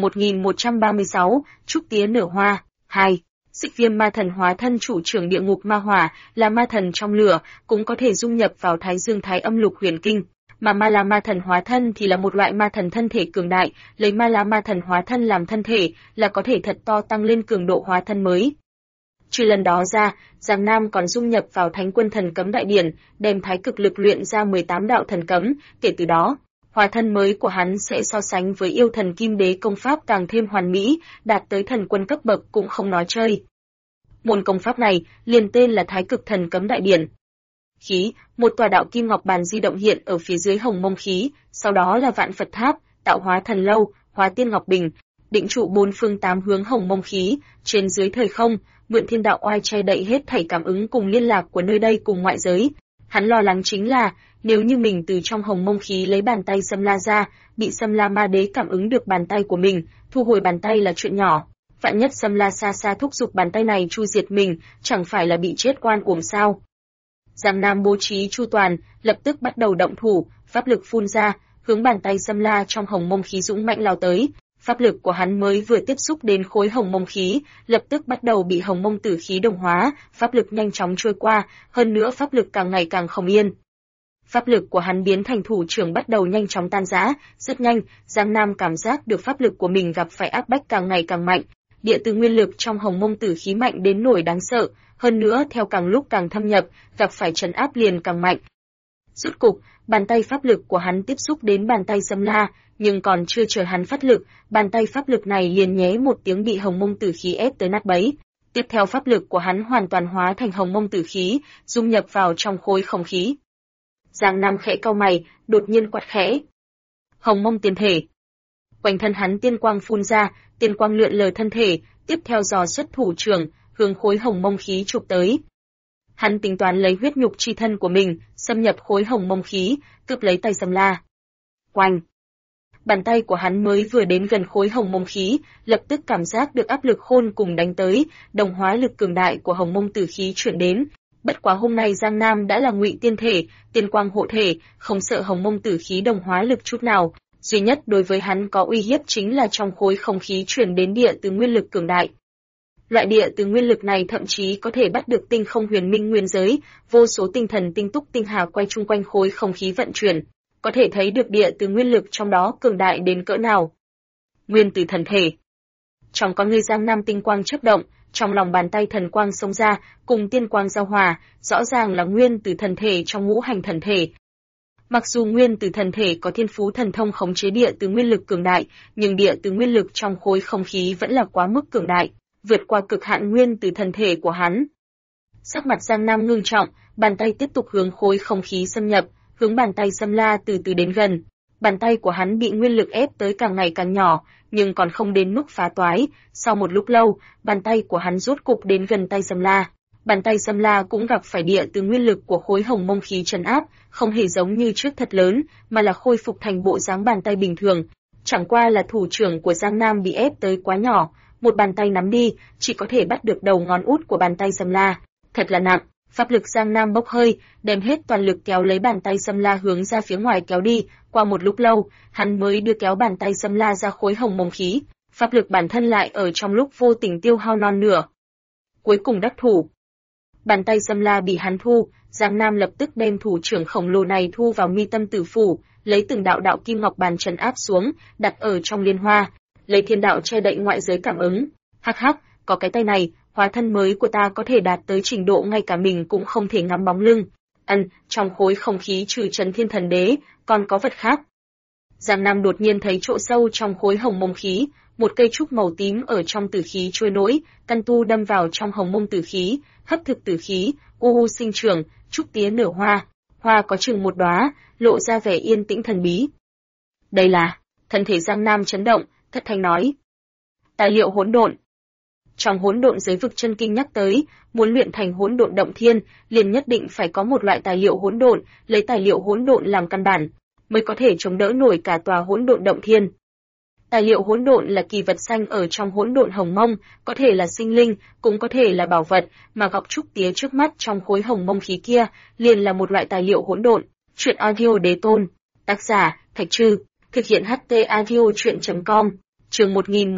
1136, Trúc tía nở hoa. 2. Xích Viêm ma thần hóa thân chủ trưởng địa ngục ma hỏa, là ma thần trong lửa, cũng có thể dung nhập vào Thái Dương Thái Âm Lục Huyền Kinh. Mà Ma La ma thần hóa thân thì là một loại ma thần thân thể cường đại, lấy Ma La ma thần hóa thân làm thân thể, là có thể thật to tăng lên cường độ hóa thân mới. Trừ lần đó ra, Giang Nam còn dung nhập vào Thánh Quân Thần Cấm Đại Điển, đem thái cực lực luyện ra 18 đạo thần cấm, kể từ đó, hóa thân mới của hắn sẽ so sánh với yêu thần kim đế công pháp càng thêm hoàn mỹ, đạt tới thần quân cấp bậc cũng không nói chơi. Môn công pháp này liền tên là Thái Cực Thần Cấm Đại Điển. Khí, một tòa đạo kim ngọc bàn di động hiện ở phía dưới hồng mông khí, sau đó là Vạn Phật Tháp, Tạo Hóa Thần Lâu, Hóa Tiên Ngọc Bình, định trụ bốn phương tám hướng hồng mông khí, trên dưới thời không, mượn thiên đạo oai che đậy hết thảy cảm ứng cùng liên lạc của nơi đây cùng ngoại giới. Hắn lo lắng chính là, nếu như mình từ trong hồng mông khí lấy bàn tay Sâm La ra, bị Sâm La ma đế cảm ứng được bàn tay của mình, thu hồi bàn tay là chuyện nhỏ. Vạn nhất Sâm La xa xa thúc giục bàn tay này chu diệt mình, chẳng phải là bị chết oan uổng sao? Giang Nam bố trí chu toàn, lập tức bắt đầu động thủ, pháp lực phun ra, hướng bàn tay Sâm La trong hồng mông khí dũng mãnh lao tới. Pháp lực của hắn mới vừa tiếp xúc đến khối hồng mông khí, lập tức bắt đầu bị hồng mông tử khí đồng hóa, pháp lực nhanh chóng trôi qua, hơn nữa pháp lực càng ngày càng không yên. Pháp lực của hắn biến thành thủ trưởng bắt đầu nhanh chóng tan rã, rất nhanh, Giang Nam cảm giác được pháp lực của mình gặp phải áp bách càng ngày càng mạnh. Địa từ nguyên lực trong hồng mông tử khí mạnh đến nỗi đáng sợ, hơn nữa theo càng lúc càng thâm nhập, gặp phải trấn áp liền càng mạnh. Rốt cục, bàn tay pháp lực của hắn tiếp xúc đến bàn tay Sâm La, nhưng còn chưa chờ hắn phát lực, bàn tay pháp lực này liền nhé một tiếng bị hồng mông tử khí ép tới nát bấy. Tiếp theo pháp lực của hắn hoàn toàn hóa thành hồng mông tử khí, dung nhập vào trong khối không khí. Giang Nam khẽ cau mày, đột nhiên quát khẽ. Hồng mông tiên thể. Quanh thân hắn tiên quang phun ra, tiên quang lượn lờ thân thể, tiếp theo dò xuất thủ trưởng, hướng khối hồng mông khí chụp tới. Hắn tính toán lấy huyết nhục chi thân của mình, xâm nhập khối hồng mông khí, cướp lấy tay Sâm La. Oanh! Bàn tay của hắn mới vừa đến gần khối hồng mông khí, lập tức cảm giác được áp lực khôn cùng đánh tới, đồng hóa lực cường đại của hồng mông tử khí chuyển đến. Bất quá hôm nay Giang Nam đã là ngụy tiên thể, tiên quang hộ thể, không sợ hồng mông tử khí đồng hóa lực chút nào. Duy nhất đối với hắn có uy hiếp chính là trong khối không khí chuyển đến địa từ nguyên lực cường đại. Loại địa từ nguyên lực này thậm chí có thể bắt được tinh không huyền minh nguyên giới, vô số tinh thần tinh túc tinh hà quay chung quanh khối không khí vận chuyển, có thể thấy được địa từ nguyên lực trong đó cường đại đến cỡ nào. Nguyên từ thần thể. Trong con ngươi Giang Nam tinh quang chớp động, trong lòng bàn tay thần quang xông ra, cùng tiên quang giao hòa, rõ ràng là nguyên từ thần thể trong ngũ hành thần thể. Mặc dù nguyên từ thần thể có thiên phú thần thông khống chế địa từ nguyên lực cường đại, nhưng địa từ nguyên lực trong khối không khí vẫn là quá mức cường đại, vượt qua cực hạn nguyên từ thần thể của hắn. Sắc mặt Giang Nam ngưng trọng, bàn tay tiếp tục hướng khối không khí xâm nhập, hướng bàn tay Sâm La từ từ đến gần. Bàn tay của hắn bị nguyên lực ép tới càng ngày càng nhỏ, nhưng còn không đến mức phá toái. Sau một lúc lâu, bàn tay của hắn rốt cục đến gần tay Sâm La. Bàn tay Sâm La cũng gặp phải địa từ nguyên lực của khối hồng mông khí trấn áp, không hề giống như trước thật lớn, mà là khôi phục thành bộ dáng bàn tay bình thường. Chẳng qua là thủ trưởng của Giang Nam bị ép tới quá nhỏ, một bàn tay nắm đi, chỉ có thể bắt được đầu ngón út của bàn tay Sâm La. Thật là nặng. Pháp lực Giang Nam bốc hơi, đem hết toàn lực kéo lấy bàn tay Sâm La hướng ra phía ngoài kéo đi. Qua một lúc lâu, hắn mới đưa kéo bàn tay Sâm La ra khối hồng mông khí. Pháp lực bản thân lại ở trong lúc vô tình tiêu hao non nửa. Cuối cùng đắc thủ. Bàn tay Sâm La bị hắn thu, Giang Nam lập tức đem thủ trưởng khổng lồ này thu vào mi tâm tử phủ, lấy từng đạo đạo kim ngọc bàn trấn áp xuống, đặt ở trong liên hoa, lấy thiên đạo che đậy ngoại giới cảm ứng. Hắc hắc, có cái tay này, hóa thân mới của ta có thể đạt tới trình độ ngay cả mình cũng không thể ngắm bóng lưng. Trong khối không khí trừ Trấn Thiên Thần Đế, còn có vật khác. Giang Nam đột nhiên thấy chỗ sâu trong khối hồng mông khí, một cây trúc màu tím ở trong tử khí trôi nổi, căn tu đâm vào trong hồng mông tử khí, hấp thực tử khí, u sinh trưởng, trúc tía nở hoa, hoa có chừng một đóa, lộ ra vẻ yên tĩnh thần bí. Đây là, thân thể Giang Nam chấn động, thất thanh nói. Tài liệu hỗn độn. Trong hỗn độn giới vực chân kinh nhắc tới, muốn luyện thành hỗn độn động thiên, liền nhất định phải có một loại tài liệu hỗn độn, lấy tài liệu hỗn độn làm căn bản, mới có thể chống đỡ nổi cả tòa hỗn độn động thiên. Tài liệu hỗn độn là kỳ vật xanh ở trong hỗn độn hồng mông, có thể là sinh linh, cũng có thể là bảo vật, mà gọc trúc tía trước mắt trong khối hồng mông khí kia, liền là một loại tài liệu hỗn độn. Truyện audio đế tôn, tác giả Thạch Trư, thực hiện HT audio truyện.com, chương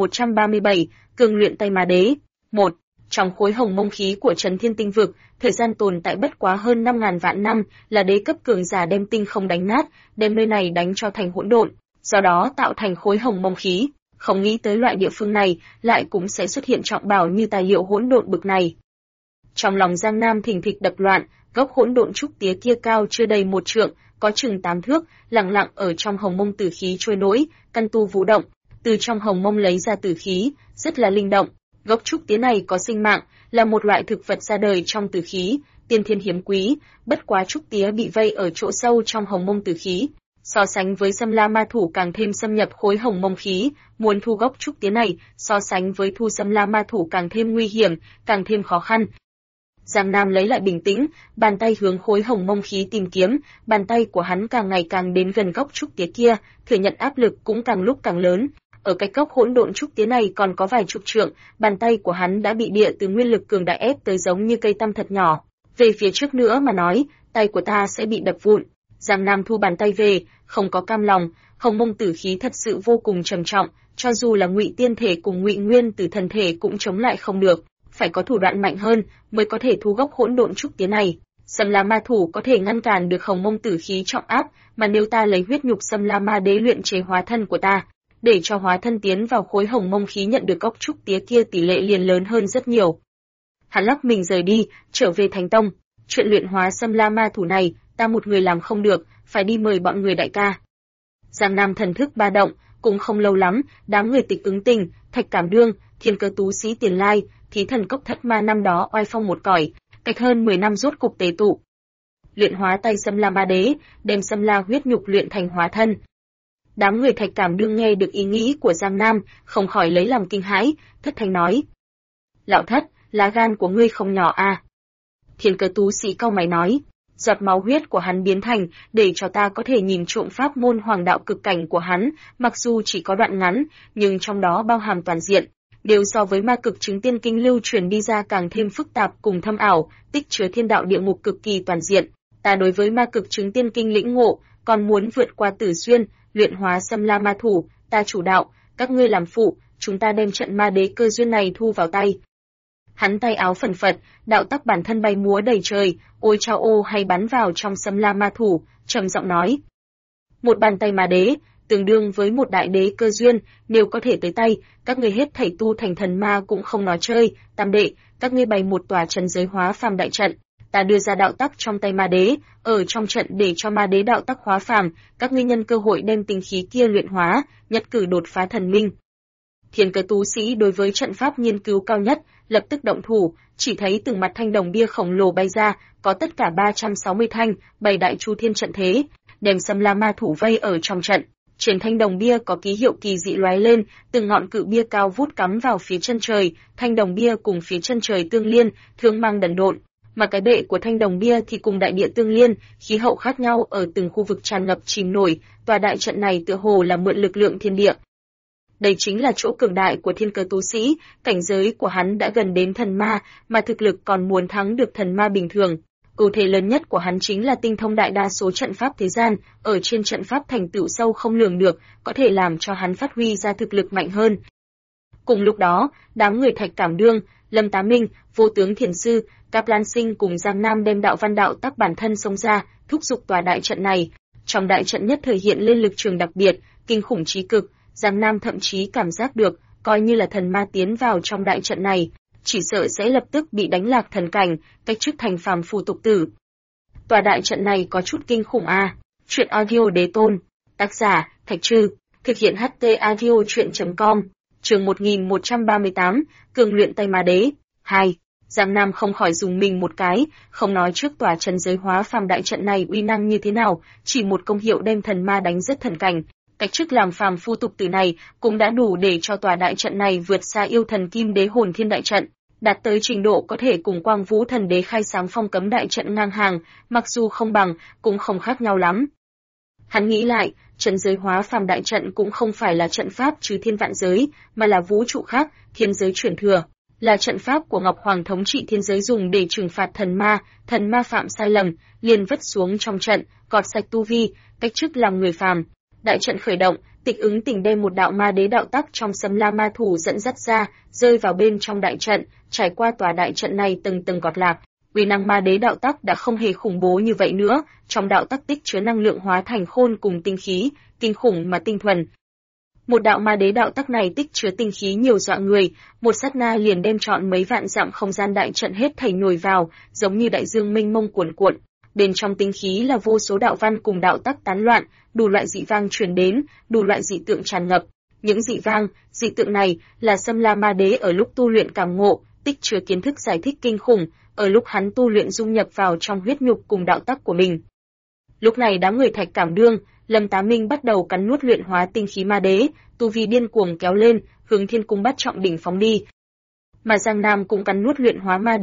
1137, cường luyện tay ma đế. 1. Trong khối hồng mông khí của Trấn Thiên Tinh Vực, thời gian tồn tại bất quá hơn 5.000 vạn năm, là đế cấp cường giả đem tinh không đánh nát, đem nơi này đánh cho thành hỗn độn, do đó tạo thành khối hồng mông khí. Không nghĩ tới loại địa phương này lại cũng sẽ xuất hiện trọng bảo như tài liệu hỗn độn bực này. Trong lòng Giang Nam thình thịch đập loạn, gốc hỗn độn trúc tía kia cao chưa đầy 1 trượng, có chừng 8 thước, lặng lặng ở trong hồng mông tử khí trôi nổi, căn tu vũ động, từ trong hồng mông lấy ra tử khí, rất là linh động. Gốc trúc tía này có sinh mạng, là một loại thực vật ra đời trong tử khí, tiên thiên hiếm quý, bất quá trúc tía bị vây ở chỗ sâu trong hồng mông tử khí. So sánh với Sâm La ma thủ càng thêm xâm nhập khối hồng mông khí, muốn thu gốc trúc tía này, so sánh với thu Sâm La ma thủ càng thêm nguy hiểm, càng thêm khó khăn. Giang Nam lấy lại bình tĩnh, bàn tay hướng khối hồng mông khí tìm kiếm, bàn tay của hắn càng ngày càng đến gần gốc trúc tía kia, thừa nhận áp lực cũng càng lúc càng lớn. Ở cái gốc hỗn độn trúc tía này còn có vài chục trượng, bàn tay của hắn đã bị địa từ nguyên lực cường đại ép tới giống như cây tăm thật nhỏ. Về phía trước nữa mà nói, tay của ta sẽ bị đập vụn. Giang Nam thu bàn tay về, không có cam lòng, hồng mông tử khí thật sự vô cùng trầm trọng, cho dù là Ngụy Tiên thể cùng Ngụy Nguyên Tử thần thể cũng chống lại không được, phải có thủ đoạn mạnh hơn mới có thể thu gốc hỗn độn trúc tía này. Sâm La ma thủ có thể ngăn cản được hồng mông tử khí trọng áp, mà nếu ta lấy huyết nhục Sâm La ma đế luyện chế hóa thân của ta, để cho hóa thân tiến vào khối hồng mông khí nhận được gốc trúc tía kia tỷ lệ liền lớn hơn rất nhiều. Hắn lắc mình rời đi, trở về Thánh Tông. Chuyện luyện hóa Sâm La ma thủ này, ta một người làm không được, phải đi mời bọn người đại ca. Giang Nam thần thức ba động, cũng không lâu lắm, đám người Tịch Ứng Tình, Thạch Cảm Đương, Thiên Cơ Tú Sĩ Tiền Lai, Thí Thần Cốc Thất Ma năm đó oai phong một cõi, cách hơn 10 năm rốt cục tế tụ. Luyện hóa tay Sâm La ma đế, đem Sâm La huyết nhục luyện thành hóa thân. Đám người Thạch Cảm Đương nghe được ý nghĩ của Giang Nam, không khỏi lấy làm kinh hãi, thất thanh nói: "Lão thất, lá gan của ngươi không nhỏ a." Thiên Cơ Tú Sĩ cau mày nói: "Giọt máu huyết của hắn biến thành, để cho ta có thể nhìn trộm pháp môn hoàng đạo cực cảnh của hắn, mặc dù chỉ có đoạn ngắn, nhưng trong đó bao hàm toàn diện, đều so với ma cực chứng tiên kinh lưu truyền đi ra càng thêm phức tạp cùng thâm ảo, tích chứa thiên đạo địa ngục cực kỳ toàn diện. Ta đối với ma cực chứng tiên kinh lĩnh ngộ, còn muốn vượt qua Tử Xuyên, luyện hóa Sâm La ma thủ, ta chủ đạo, các ngươi làm phụ, chúng ta đem trận ma đế cơ duyên này thu vào tay." Hắn tay áo phần phật, đạo tắc bản thân bay múa đầy trời, ôi chao ô hay bắn vào trong Sâm La ma thủ, trầm giọng nói: "Một bàn tay ma đế, tương đương với một đại đế cơ duyên, nếu có thể tới tay, các ngươi hết thảy tu thành thần ma cũng không nói chơi. Tam đệ, các ngươi bày một tòa trần giới hóa phàm đại trận, ta đưa ra đạo tắc trong tay ma đế, ở trong trận để cho ma đế đạo tắc hóa phàm, các ngươi nhân cơ hội đem tinh khí kia luyện hóa, nhất cử đột phá thần minh." Thiên Cơ Tú Sĩ đối với trận pháp nghiên cứu cao nhất, lập tức động thủ, chỉ thấy từng mặt thanh đồng bia khổng lồ bay ra, có tất cả 360 thanh, bày đại chu thiên trận thế, đem Sâm La ma thủ vây ở trong trận. Trên thanh đồng bia có ký hiệu kỳ dị lóe lên, từng ngọn cự bia cao vút cắm vào phía chân trời, thanh đồng bia cùng phía chân trời tương liên, thương mang đần độn, mà cái bệ của thanh đồng bia thì cùng đại địa tương liên, khí hậu khác nhau ở từng khu vực tràn ngập chìm nổi, tòa đại trận này tựa hồ là mượn lực lượng thiên địa. Đây chính là chỗ cường đại của Thiên Cơ Tú Sĩ, cảnh giới của hắn đã gần đến thần ma, mà thực lực còn muốn thắng được thần ma bình thường. Ưu thế lớn nhất của hắn chính là tinh thông đại đa số trận pháp thế gian, ở trên trận pháp thành tựu sâu không lường được, có thể làm cho hắn phát huy ra thực lực mạnh hơn. Cùng lúc đó, đám người Thạch Cảm Đương, Lâm Tá Minh, Vô Tướng Thiền Sư, Cáp Lan Sinh cùng Giang Nam đem đạo văn đạo tắc bản thân xông ra, thúc giục tòa đại trận này. Trong đại trận nhất thời hiện lên lực trường đặc biệt, kinh khủng chí cực, Giang Nam thậm chí cảm giác được, coi như là thần ma tiến vào trong đại trận này, chỉ sợ sẽ lập tức bị đánh lạc thần cảnh, cách chức thành phàm phu tục tử. Tòa đại trận này có chút kinh khủng a. Truyện audio đế tôn, tác giả Thạch Trư, thực hiện HT audio truyện.com. Chương 1138, cường luyện Tây Ma Đế 2. Giang Nam không khỏi dùng mình một cái, không nói trước tòa trần giới hóa phàm đại trận này uy năng như thế nào, chỉ một công hiệu đem thần ma đánh rất thần cảnh, cách chức làm phàm phu tục tử này cũng đã đủ để cho tòa đại trận này vượt xa yêu thần Kim Đế Hồn Thiên đại trận, đạt tới trình độ có thể cùng Quang Vũ Thần Đế khai sáng phong cấm đại trận ngang hàng, mặc dù không bằng, cũng không khác nhau lắm. Hắn nghĩ lại, trần giới hóa phàm đại trận cũng không phải là trận pháp trừ thiên vạn giới, mà là vũ trụ khác, thiên giới chuyển thừa, là trận pháp của Ngọc Hoàng thống trị thiên giới dùng để trừng phạt thần ma phạm sai lầm, liền vứt xuống trong trận, gọt sạch tu vi, cách chức làm người phàm. Đại trận khởi động, Tịch Ứng Tình đem một đạo ma đế đạo tắc trong Sâm La Ma Thủ dẫn dắt ra, rơi vào bên trong đại trận, trải qua tòa đại trận này từng từng gọt lạc. Uy năng ma đế đạo tắc đã không hề khủng bố như vậy nữa, trong đạo tắc tích chứa năng lượng hóa thành khôn cùng tinh khí, kinh khủng mà tinh thuần. Một đạo ma đế đạo tắc này tích chứa tinh khí nhiều dọa người, một sát na liền đem trọn mấy vạn dặm không gian đại trận hết thảy nhồi vào, giống như đại dương mênh mông cuồn cuộn. Bên trong tinh khí là vô số đạo văn cùng đạo tắc tán loạn, đủ loại dị vang truyền đến, đủ loại dị tượng tràn ngập. Những dị tượng này là Sâm La Ma Đế ở lúc tu luyện cảm ngộ, tích chứa kiến thức giải thích kinh khủng, ở lúc hắn tu luyện dung nhập vào trong huyết nhục cùng đạo tắc của mình. Lúc này đám người Thạch Cảm Đương, Lâm Tá Minh bắt đầu cắn nuốt luyện hóa tinh khí ma đế, tu vi điên cuồng kéo lên, hướng Thiên Cung Bát Trọng đỉnh phóng đi. Mà Giang Nam cũng cắn nuốt luyện hóa ma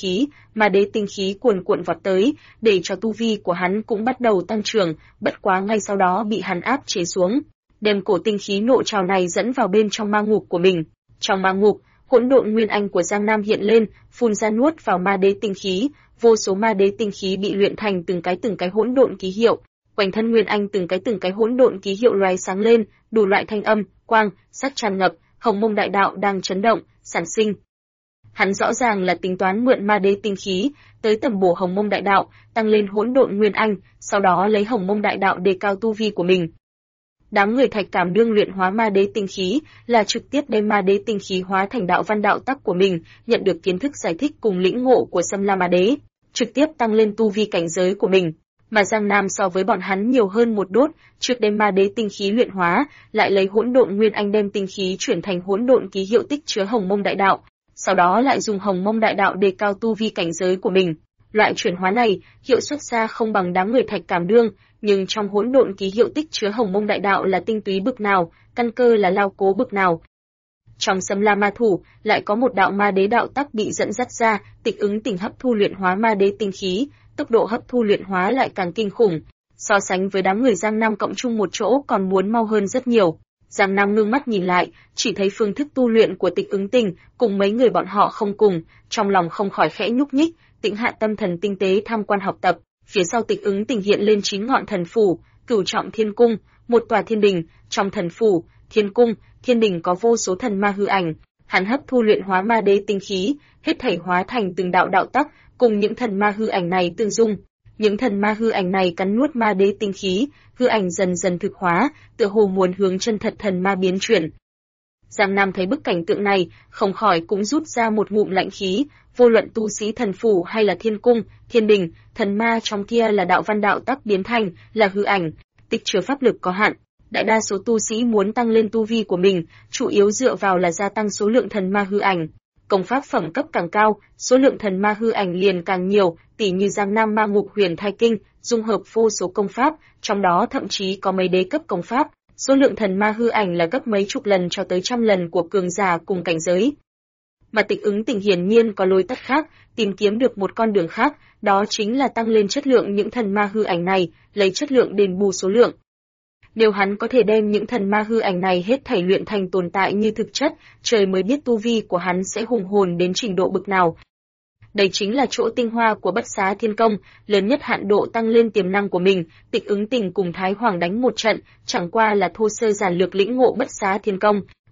đế tinh khí cuồn cuộn vọt tới, để cho tu vi của hắn cũng bắt đầu tăng trưởng, bất quá ngay sau đó bị hắn áp chế xuống, đem cổ tinh khí nộ trào này dẫn vào bên trong ma ngục của mình. Trong ma ngục, hỗn độn nguyên anh của Giang Nam hiện lên, phun ra nuốt vào ma đế tinh khí, vô số ma đế tinh khí bị luyện thành từng cái hỗn độn ký hiệu, quanh thân nguyên anh từng cái hỗn độn ký hiệu loé sáng lên, đủ loại thanh âm, quang, sắc tràn ngập, Hồng Mông Đại Đạo đang chấn động, sản sinh. Hắn rõ ràng là tính toán mượn ma đế tinh khí, tới tầm bổ Hồng Mông Đại Đạo, tăng lên hỗn độn nguyên anh, sau đó lấy Hồng Mông Đại Đạo đề cao tu vi của mình. Đám người Thạch Cảm Đương luyện hóa ma đế tinh khí, là trực tiếp đem ma đế tinh khí hóa thành đạo văn đạo tắc của mình, nhận được kiến thức giải thích cùng lĩnh ngộ của Sâm La Ma Đế, trực tiếp tăng lên tu vi cảnh giới của mình. Mà Giang Nam so với bọn hắn nhiều hơn một đốt, trước đem ma đế tinh khí luyện hóa, lại lấy hỗn độn nguyên anh đem tinh khí chuyển thành hỗn độn ký hiệu tích chứa Hồng Mông Đại Đạo, sau đó lại dùng Hồng Mông Đại Đạo đề cao tu vi cảnh giới của mình. Loại chuyển hóa này, hiệu suất xa không bằng đám người Thạch Cảm Đương, nhưng trong hỗn độn ký hiệu tích chứa Hồng Mông Đại Đạo là tinh túy bực nào, căn cơ là lao cố bực nào. Trong Sâm La Ma Thủ, lại có một đạo ma đế đạo tắc bị dẫn dắt ra, Tịch Ứng Tình hấp thu luyện hóa ma đế tinh khí, tốc độ hấp thu luyện hóa lại càng kinh khủng, so sánh với đám người Giang Nam cộng chung một chỗ còn muốn mau hơn rất nhiều. Giang Nam ngưng mắt nhìn lại, chỉ thấy phương thức tu luyện của Tịch Ứng Tình cùng mấy người bọn họ không cùng, trong lòng không khỏi khẽ nhúc nhích, tĩnh hạ tâm thần tinh tế tham quan học tập. Phía sau Tịch Ứng Tình hiện lên 9 ngọn thần phủ, cửu trọng thiên cung, một tòa thiên đình, trong thần phủ, thiên cung, thiên đình có vô số thần ma hư ảnh. Hắn hấp thu luyện hóa ma đế tinh khí, hết thảy hóa thành từng đạo đạo tắc, cùng những thần ma hư ảnh này tương dung. Những thần ma hư ảnh này cắn nuốt ma đế tinh khí, hư ảnh dần dần thực hóa, tựa hồ muốn hướng chân thật thần ma biến chuyển. Giang Nam thấy bức cảnh tượng này, không khỏi cũng rút ra một ngụm lạnh khí, vô luận tu sĩ thần phủ hay là thiên cung, thiên đình, thần ma trong kia là đạo văn đạo tắc biến thành, là hư ảnh, tích chứa pháp lực có hạn. Đại đa số tu sĩ muốn tăng lên tu vi của mình, chủ yếu dựa vào là gia tăng số lượng thần ma hư ảnh. Công pháp phẩm cấp càng cao, số lượng thần ma hư ảnh liền càng nhiều, tỉ như Giang Nam Ma Ngục Huyền Thai Kinh, dung hợp vô số công pháp, trong đó thậm chí có mấy đế cấp công pháp, số lượng thần ma hư ảnh là gấp mấy chục lần cho tới trăm lần của cường giả cùng cảnh giới. Mà Tịch Ứng Tình hiển nhiên có lối tắt khác, tìm kiếm được một con đường khác, đó chính là tăng lên chất lượng những thần ma hư ảnh này, lấy chất lượng đền bù số lượng. Nếu hắn có thể đem những thần ma hư ảnh này hết thảy luyện thành tồn tại như thực chất, trời mới biết tu vi của hắn sẽ hùng hồn đến trình độ bực nào. Đây chính là chỗ tinh hoa của Bất Xá Thiên Công, lớn nhất hạn độ tăng lên tiềm năng của mình. Tịch Ứng Tình cùng Thái Hoàng đánh một trận, chẳng qua là thô sơ giản lược lĩnh ngộ Bất Xá Thiên Công,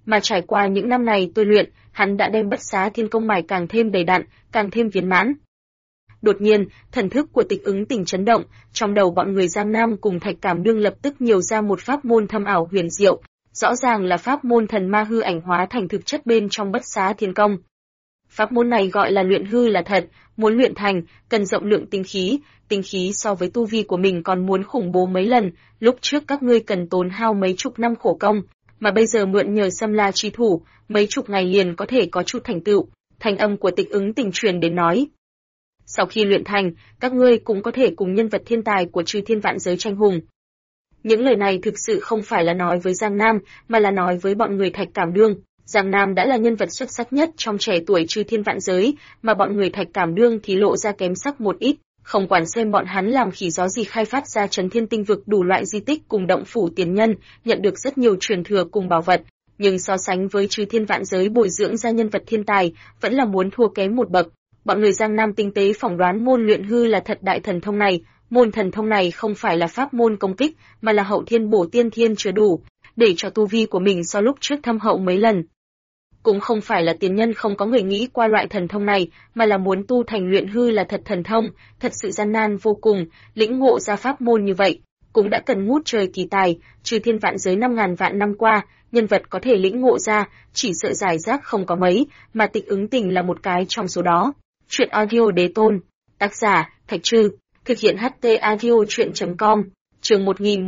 mà trải qua những năm này tôi luyện, hắn đã đem Bất Xá Thiên Công mài càng thêm đầy đặn, càng thêm viên mãn. Đột nhiên, thần thức của Tịch Ứng Tình chấn động, trong đầu bọn người Giang Nam cùng Thạch Cảm Đương lập tức nhiều ra một pháp môn thâm ảo huyền diệu, rõ ràng là pháp môn thần ma hư ảnh hóa thành thực chất bên trong Bất Xá Thiên Công. Pháp môn này gọi là luyện hư là thật, muốn luyện thành, cần rộng lượng tinh khí so với tu vi của mình còn muốn khủng bố mấy lần, lúc trước các ngươi cần tốn hao mấy chục năm khổ công, mà bây giờ mượn nhờ Xâm La chi thủ, mấy chục ngày liền có thể có chút thành tựu. Thanh âm của Tịch Ứng Tình truyền đến nói. Sau khi luyện thành, các ngươi cũng có thể cùng nhân vật thiên tài của chư thiên vạn giới tranh hùng. Những lời này thực sự không phải là nói với Giang Nam, mà là nói với bọn người Thạch Cảm Đương. Giang Nam đã là nhân vật xuất sắc nhất trong trẻ tuổi chư thiên vạn giới, mà bọn người Thạch Cảm Đương thì lộ ra kém sắc một ít, không quản xem bọn hắn làm khỉ gió gì khai phát ra Chấn Thiên Tinh Vực đủ loại di tích cùng động phủ tiền nhân, nhận được rất nhiều truyền thừa cùng bảo vật, nhưng so sánh với chư thiên vạn giới bồi dưỡng ra nhân vật thiên tài, vẫn là muốn thua kém một bậc. Bọn người Giang Nam tinh tế phỏng đoán môn luyện hư là thật đại thần thông này, môn thần thông này không phải là pháp môn công kích, mà là hậu thiên bổ tiên thiên chứa đủ, để cho tu vi của mình so lúc trước thâm hậu mấy lần. Cũng không phải là tiền nhân không có người nghĩ qua loại thần thông này, mà là muốn tu thành luyện hư là thật thần thông, thật sự gian nan vô cùng, lĩnh ngộ ra pháp môn như vậy, cũng đã cần ngút trời kỳ tài, trừ thiên vạn giới 5.000 vạn năm qua, nhân vật có thể lĩnh ngộ ra, chỉ sợ giải rác không có mấy, mà Tịch Ứng Tình là một cái trong số đó. Truyện audio Đế Tôn, tác giả, Thạch Trư, thực hiện HT audio truyện.com, chương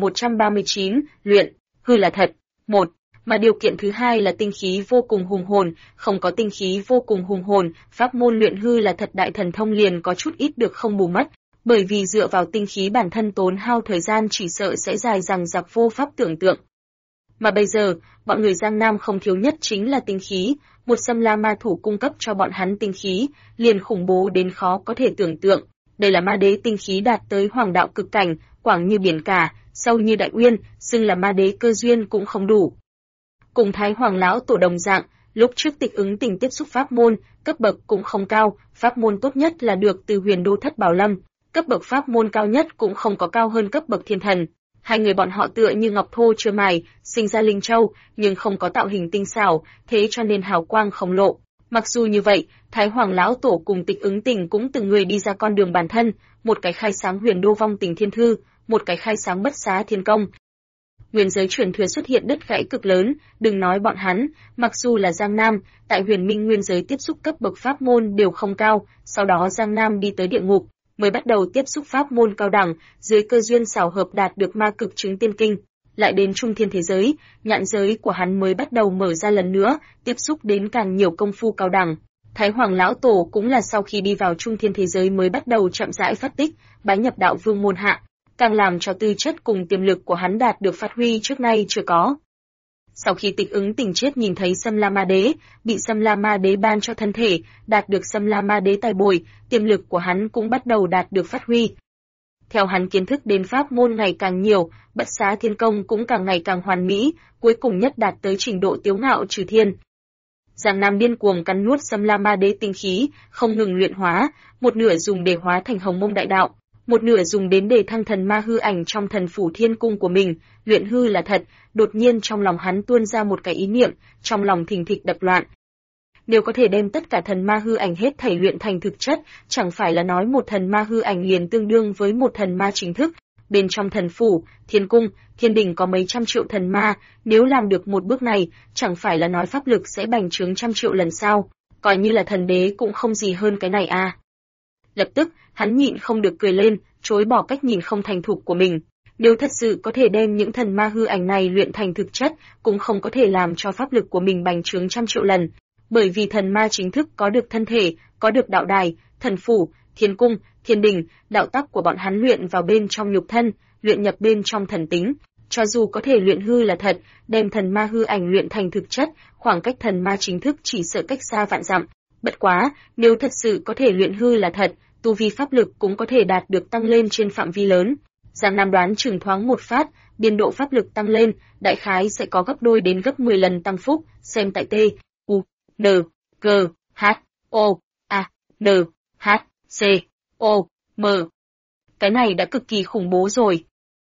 1139, luyện, hư là thật, 1. Mà điều kiện thứ hai là tinh khí vô cùng hùng hồn, không có tinh khí vô cùng hùng hồn, pháp môn luyện hư là thật đại thần thông liền có chút ít được không bù mất, bởi vì dựa vào tinh khí bản thân tốn hao thời gian chỉ sợ sẽ dài dằng dặc vô pháp tưởng tượng. Mà bây giờ, bọn người Giang Nam không thiếu nhất chính là tinh khí, một Xâm La ma thủ cung cấp cho bọn hắn tinh khí, liền khủng bố đến khó có thể tưởng tượng. Đây là ma đế tinh khí đạt tới hoàng đạo cực cảnh, quảng như biển cả, sâu như đại uyên, xưng là ma đế cơ duyên cũng không đủ. Cùng Thái Hoàng lão tổ đồng dạng, lúc trước Tịch Ứng Tình tiếp xúc pháp môn, cấp bậc cũng không cao, pháp môn tốt nhất là được từ Huyền Đô Thất Bảo Lâm, cấp bậc pháp môn cao nhất cũng không có cao hơn cấp bậc thiên thần. Hai người bọn họ tựa như ngọc thô chưa mài, sinh ra linh châu, nhưng không có tạo hình tinh xảo, thế cho nên hào quang không lộ. Mặc dù như vậy, Thái Hoàng lão tổ cùng Tịch Ứng Tình cũng từng người đi ra con đường bản thân, một cái khai sáng Huyền Đô Vong Tình Thiên Thư, một cái khai sáng Bất Xá Thiên Công. Nguyên giới truyền thừa xuất hiện đứt gãy cực lớn, đừng nói bọn hắn, mặc dù là Giang Nam, tại Huyền Minh nguyên giới tiếp xúc cấp bậc pháp môn đều không cao, sau đó Giang Nam đi tới địa ngục, mới bắt đầu tiếp xúc pháp môn cao đẳng, dưới cơ duyên xảo hợp đạt được ma cực chứng tiên kinh, lại đến trung thiên thế giới, nhãn giới của hắn mới bắt đầu mở ra lần nữa, tiếp xúc đến càng nhiều công phu cao đẳng. Thái Hoàng lão tổ cũng là sau khi đi vào trung thiên thế giới mới bắt đầu chậm rãi phát tích, bái nhập đạo vương môn hạ, càng làm cho tư chất cùng tiềm lực của hắn đạt được phát huy trước nay chưa có. Sau khi Tịch Ứng Tình chết nhìn thấy Xâm La Ma Đế, bị Xâm La Ma Đế ban cho thân thể, đạt được Xâm La Ma Đế tài bồi, tiềm lực của hắn cũng bắt đầu đạt được phát huy. Theo hắn kiến thức đến pháp môn ngày càng nhiều, Bất Xá Thiên Công cũng càng ngày càng hoàn mỹ, cuối cùng nhất đạt tới trình độ tiếu ngạo trừ thiên. Giang Nam điên cuồng cắn nuốt Xâm La Ma Đế tinh khí, không ngừng luyện hóa, một nửa dùng để hóa thành Hồng Mông Đại Đạo, một nửa dùng đến để thăng thần ma hư ảnh trong thần phủ thiên cung của mình, luyện hư là thật. Đột nhiên trong lòng hắn tuôn ra một cái ý niệm, trong lòng thình thịch đập loạn. Nếu có thể đem tất cả thần ma hư ảnh hết thảy luyện thành thực chất, chẳng phải là nói một thần ma hư ảnh liền tương đương với một thần ma chính thức. Bên trong thần phủ, thiên cung, thiên đình có mấy trăm triệu thần ma, nếu làm được một bước này, chẳng phải là nói pháp lực sẽ bành trướng trăm triệu lần sao, coi như là thần đế cũng không gì hơn cái này à. Lập tức, hắn nhịn không được cười lên, chối bỏ cách nhìn không thành thục của mình. Nếu thật sự có thể đem những thần ma hư ảnh này luyện thành thực chất, cũng không có thể làm cho pháp lực của mình bành trướng trăm triệu lần. Bởi vì thần ma chính thức có được thân thể, có được đạo đài, thần phủ, thiên cung, thiên đình, đạo tắc của bọn hắn luyện vào bên trong nhục thân, luyện nhập bên trong thần tính. Cho dù có thể luyện hư là thật, đem thần ma hư ảnh luyện thành thực chất, khoảng cách thần ma chính thức chỉ sợ cách xa vạn dặm. Bất quá, nếu thật sự có thể luyện hư là thật, tu vi pháp lực cũng có thể đạt được tăng lên trên phạm vi lớn. Giang Nam đoán chừng thoáng một phát, biên độ pháp lực tăng lên, đại khái sẽ có gấp đôi đến gấp 10 lần tăng phúc, xem tại T, U, N, G, H, O, A, N, H, C, O, M. Cái này đã cực kỳ khủng bố rồi.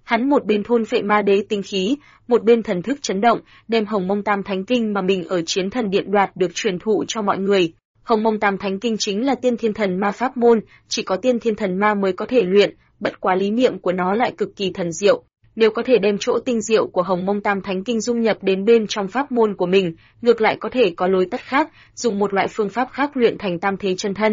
Hắn một bên thôn phệ ma đế tinh khí, một bên thần thức chấn động, đem Hồng Mông Tam Thánh Kinh mà mình ở Chiến Thần Điện đoạt được truyền thụ cho mọi người. Hồng Mông Tam Thánh Kinh chính là Tiên Thiên Thần Ma pháp môn, chỉ có Tiên Thiên Thần Ma mới có thể luyện, bất quá lý niệm của nó lại cực kỳ thần diệu. Nếu có thể đem chỗ tinh diệu của Hồng Mông Tam Thánh Kinh dung nhập đến bên trong pháp môn của mình, ngược lại có thể có lối tắt khác, dùng một loại phương pháp khác luyện thành tam thế chân thân.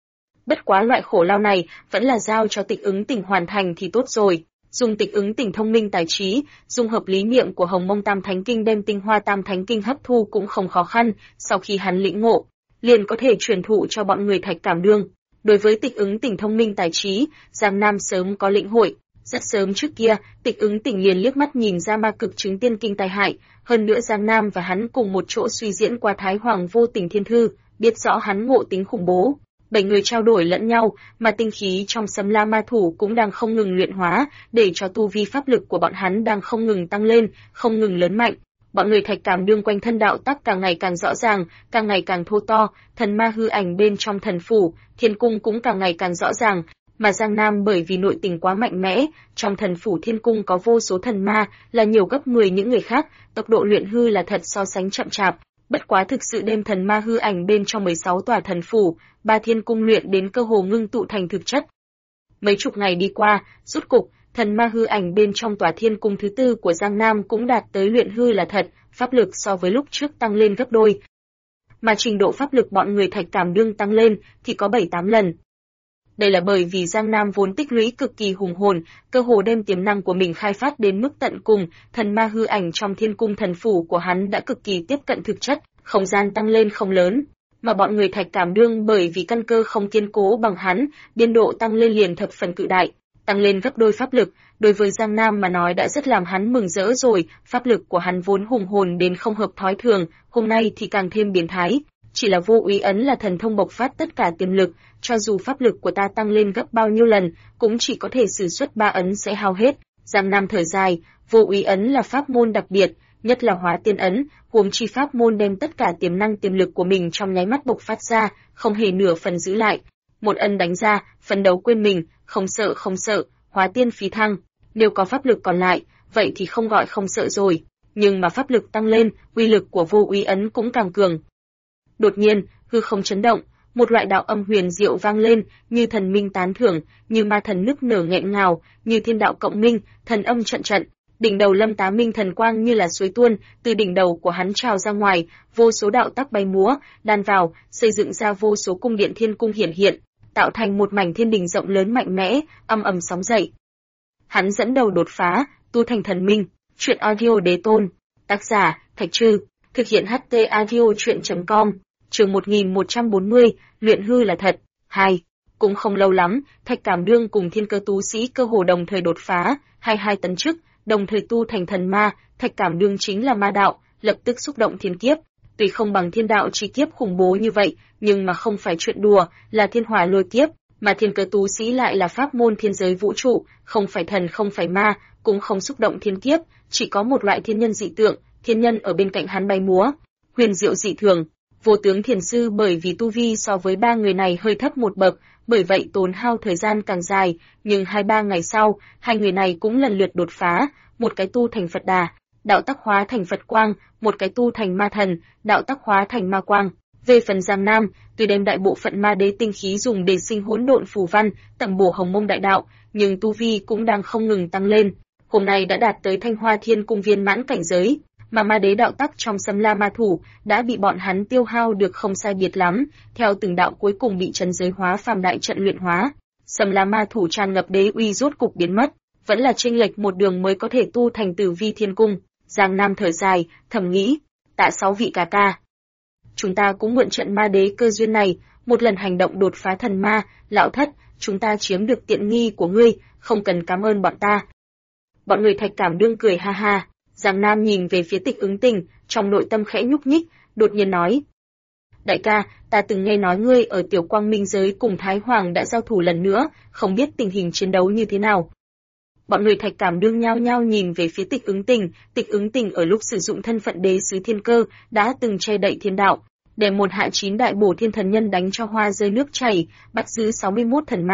Bất quá loại khổ lao này vẫn là giao cho Tịch Ứng Tỉnh hoàn thành thì tốt rồi. Dùng Tịch Ứng Tỉnh thông minh tài trí, dung hợp lý niệm của Hồng Mông Tam Thánh Kinh đem tinh hoa Tam Thánh Kinh hấp thu cũng không khó khăn, sau khi hắn lĩnh ngộ, liền có thể truyền thụ cho bọn người Thạch Cảm Đương. Đối với Tịch Ứng Tỉnh thông minh tài trí, Giang Nam sớm có lĩnh hội. Rất sớm trước kia, Tịch Ứng Tỉnh liền liếc mắt nhìn ra ma cực chứng tiên kinh tai hại, hơn nữa Giang Nam và hắn cùng một chỗ suy diễn qua Thái Hoàng Vô Tình Thiên Thư, biết rõ hắn ngộ tính khủng bố. 7 người trao đổi lẫn nhau, mà tinh khí trong Sấm La Ma Thủ cũng đang không ngừng luyện hóa, để cho tu vi pháp lực của bọn hắn đang không ngừng tăng lên, không ngừng lớn mạnh. Bọn người Thạch Cảm Đương quanh thân đạo tắc càng ngày càng rõ ràng, càng ngày càng thô to, thần ma hư ảnh bên trong thần phủ, thiên cung cũng càng ngày càng rõ ràng. Mà Giang Nam bởi vì nội tình quá mạnh mẽ, trong thần phủ thiên cung có vô số thần ma, là nhiều gấp 10 những người khác, tốc độ luyện hư là thật so sánh chậm chạp. Bất quá thực sự đem thần ma hư ảnh bên trong 16 tòa thần phủ, 3 thiên cung luyện đến cơ hồ ngưng tụ thành thực chất. Mấy chục ngày đi qua, rốt cục, thần ma hư ảnh bên trong tòa thiên cung thứ tư của Giang Nam cũng đạt tới luyện hư là thật, pháp lực so với lúc trước tăng lên gấp đôi. Mà trình độ pháp lực bọn người Thạch Cảm Đương tăng lên thì có 7-8 lần. Đây là bởi vì Giang Nam vốn tích lũy cực kỳ hùng hồn, cơ hồ đem tiềm năng của mình khai phát đến mức tận cùng, thần ma hư ảnh trong thiên cung thần phủ của hắn đã cực kỳ tiếp cận thực chất, không gian tăng lên không lớn. Mà bọn người Thạch Cảm Đương bởi vì căn cơ không kiên cố bằng hắn, biên độ tăng lên liền thập phần cự đại, tăng lên gấp đôi pháp lực, đối với Giang Nam mà nói đã rất làm hắn mừng rỡ rồi, pháp lực của hắn vốn hùng hồn đến không hợp thói thường, hôm nay thì càng thêm biến thái. Chỉ là Vô Úy ấn là thần thông bộc phát tất cả tiềm lực, cho dù pháp lực của ta tăng lên gấp bao nhiêu lần, cũng chỉ có thể sử xuất 3 ấn sẽ hao hết. Giang Nam thở dài, Vô Úy ấn là pháp môn đặc biệt, nhất là Hóa Tiên ấn, huống chi pháp môn đem tất cả tiềm năng tiềm lực của mình trong nháy mắt bộc phát ra, không hề nửa phần giữ lại. Một ấn đánh ra, phấn đấu quên mình, không sợ, Hóa Tiên phí thăng. Nếu có pháp lực còn lại, vậy thì không gọi không sợ rồi. Nhưng mà pháp lực tăng lên, uy lực của Vô Úy ấn cũng càng cường. Đột nhiên, hư không chấn động, một loại đạo âm huyền diệu vang lên, như thần minh tán thưởng, như ma thần nức nở nghẹn ngào, như thiên đạo cộng minh, thần âm trận trận. Đỉnh đầu Lâm Tá Minh thần quang như là suối tuôn, từ đỉnh đầu của hắn trào ra ngoài, vô số đạo tắc bay múa, đan vào, xây dựng ra vô số cung điện thiên cung hiển hiện, tạo thành một mảnh thiên đình rộng lớn mạnh mẽ, âm ầm sóng dậy. Hắn dẫn đầu đột phá, tu thành thần minh. Truyện audio đế tôn. Tác giả: Thạch Trư. Thực hiện HT audio truyện.com. Chương 1140, luyện hư là thật. 2. Cũng không lâu lắm, Thạch Cảm Đương cùng Thiên Cơ tú sĩ cơ hồ đồng thời đột phá, 22 tấn chức, đồng thời tu thành thần ma. Thạch Cảm Đương chính là ma đạo, lập tức xúc động thiên kiếp. Tuy không bằng thiên đạo chi kiếp khủng bố như vậy, nhưng mà không phải chuyện đùa, là thiên hỏa lôi kiếp, mà Thiên Cơ tú sĩ lại là pháp môn thiên giới vũ trụ, không phải thần không phải ma, cũng không xúc động thiên kiếp, chỉ có một loại thiên nhân dị tượng, thiên nhân ở bên cạnh hắn bay múa, huyền diệu dị thường. Vô Tướng Thiền Sư bởi vì tu vi so với 3 người này hơi thấp một bậc, bởi vậy tốn hao thời gian càng dài, nhưng 2-3 ngày sau, hai người này cũng lần lượt đột phá, một cái tu thành Phật Đà, đạo tắc hóa thành Phật Quang, một cái tu thành Ma Thần, đạo tắc hóa thành Ma Quang. Về phần Giang Nam, tuy đem đại bộ phận ma đế tinh khí dùng để sinh hỗn độn phù văn, tẩm bổ Hồng Mông đại đạo, nhưng tu vi cũng đang không ngừng tăng lên. Hôm nay đã đạt tới Thanh Hoa Thiên Cung viên mãn cảnh giới, mà ma đế đạo tắc trong Sấm La Ma Thủ đã bị bọn hắn tiêu hao được không sai biệt lắm, theo từng đạo cuối cùng bị trấn giới hóa phàm đại trận luyện hóa. Sấm La Ma Thủ tràn ngập đế uy rốt cục biến mất, vẫn là chênh lệch một đường mới có thể tu thành Tử Vi Thiên Cung. Giang Nam thở dài, thầm nghĩ, tạ 6 vị ca ca. Chúng ta cũng mượn trận ma đế cơ duyên này, một lần hành động đột phá thần ma, lão thất, chúng ta chiếm được tiện nghi của ngươi, không cần cảm ơn bọn ta. Bọn người Thạch Cảm Đương cười ha ha. Giang Nam nhìn về phía Tịch Ứng Tình, trong nội tâm khẽ nhúc nhích, đột nhiên nói: Đại ca, ta từng nghe nói ngươi ở Tiểu Quang Minh giới cùng Thái Hoàng đã giao thủ lần nữa, không biết tình hình chiến đấu như thế nào. Bọn người Thạch Cảm Đương nhao nhao nhìn về phía Tịch Ứng Tình ở lúc sử dụng thân phận đế sứ thiên cơ, đã từng che đậy thiên đạo, để một hạ 9 đại bổ thiên thần nhân đánh cho hoa rơi nước chảy, bắt giữ 61 thần ma.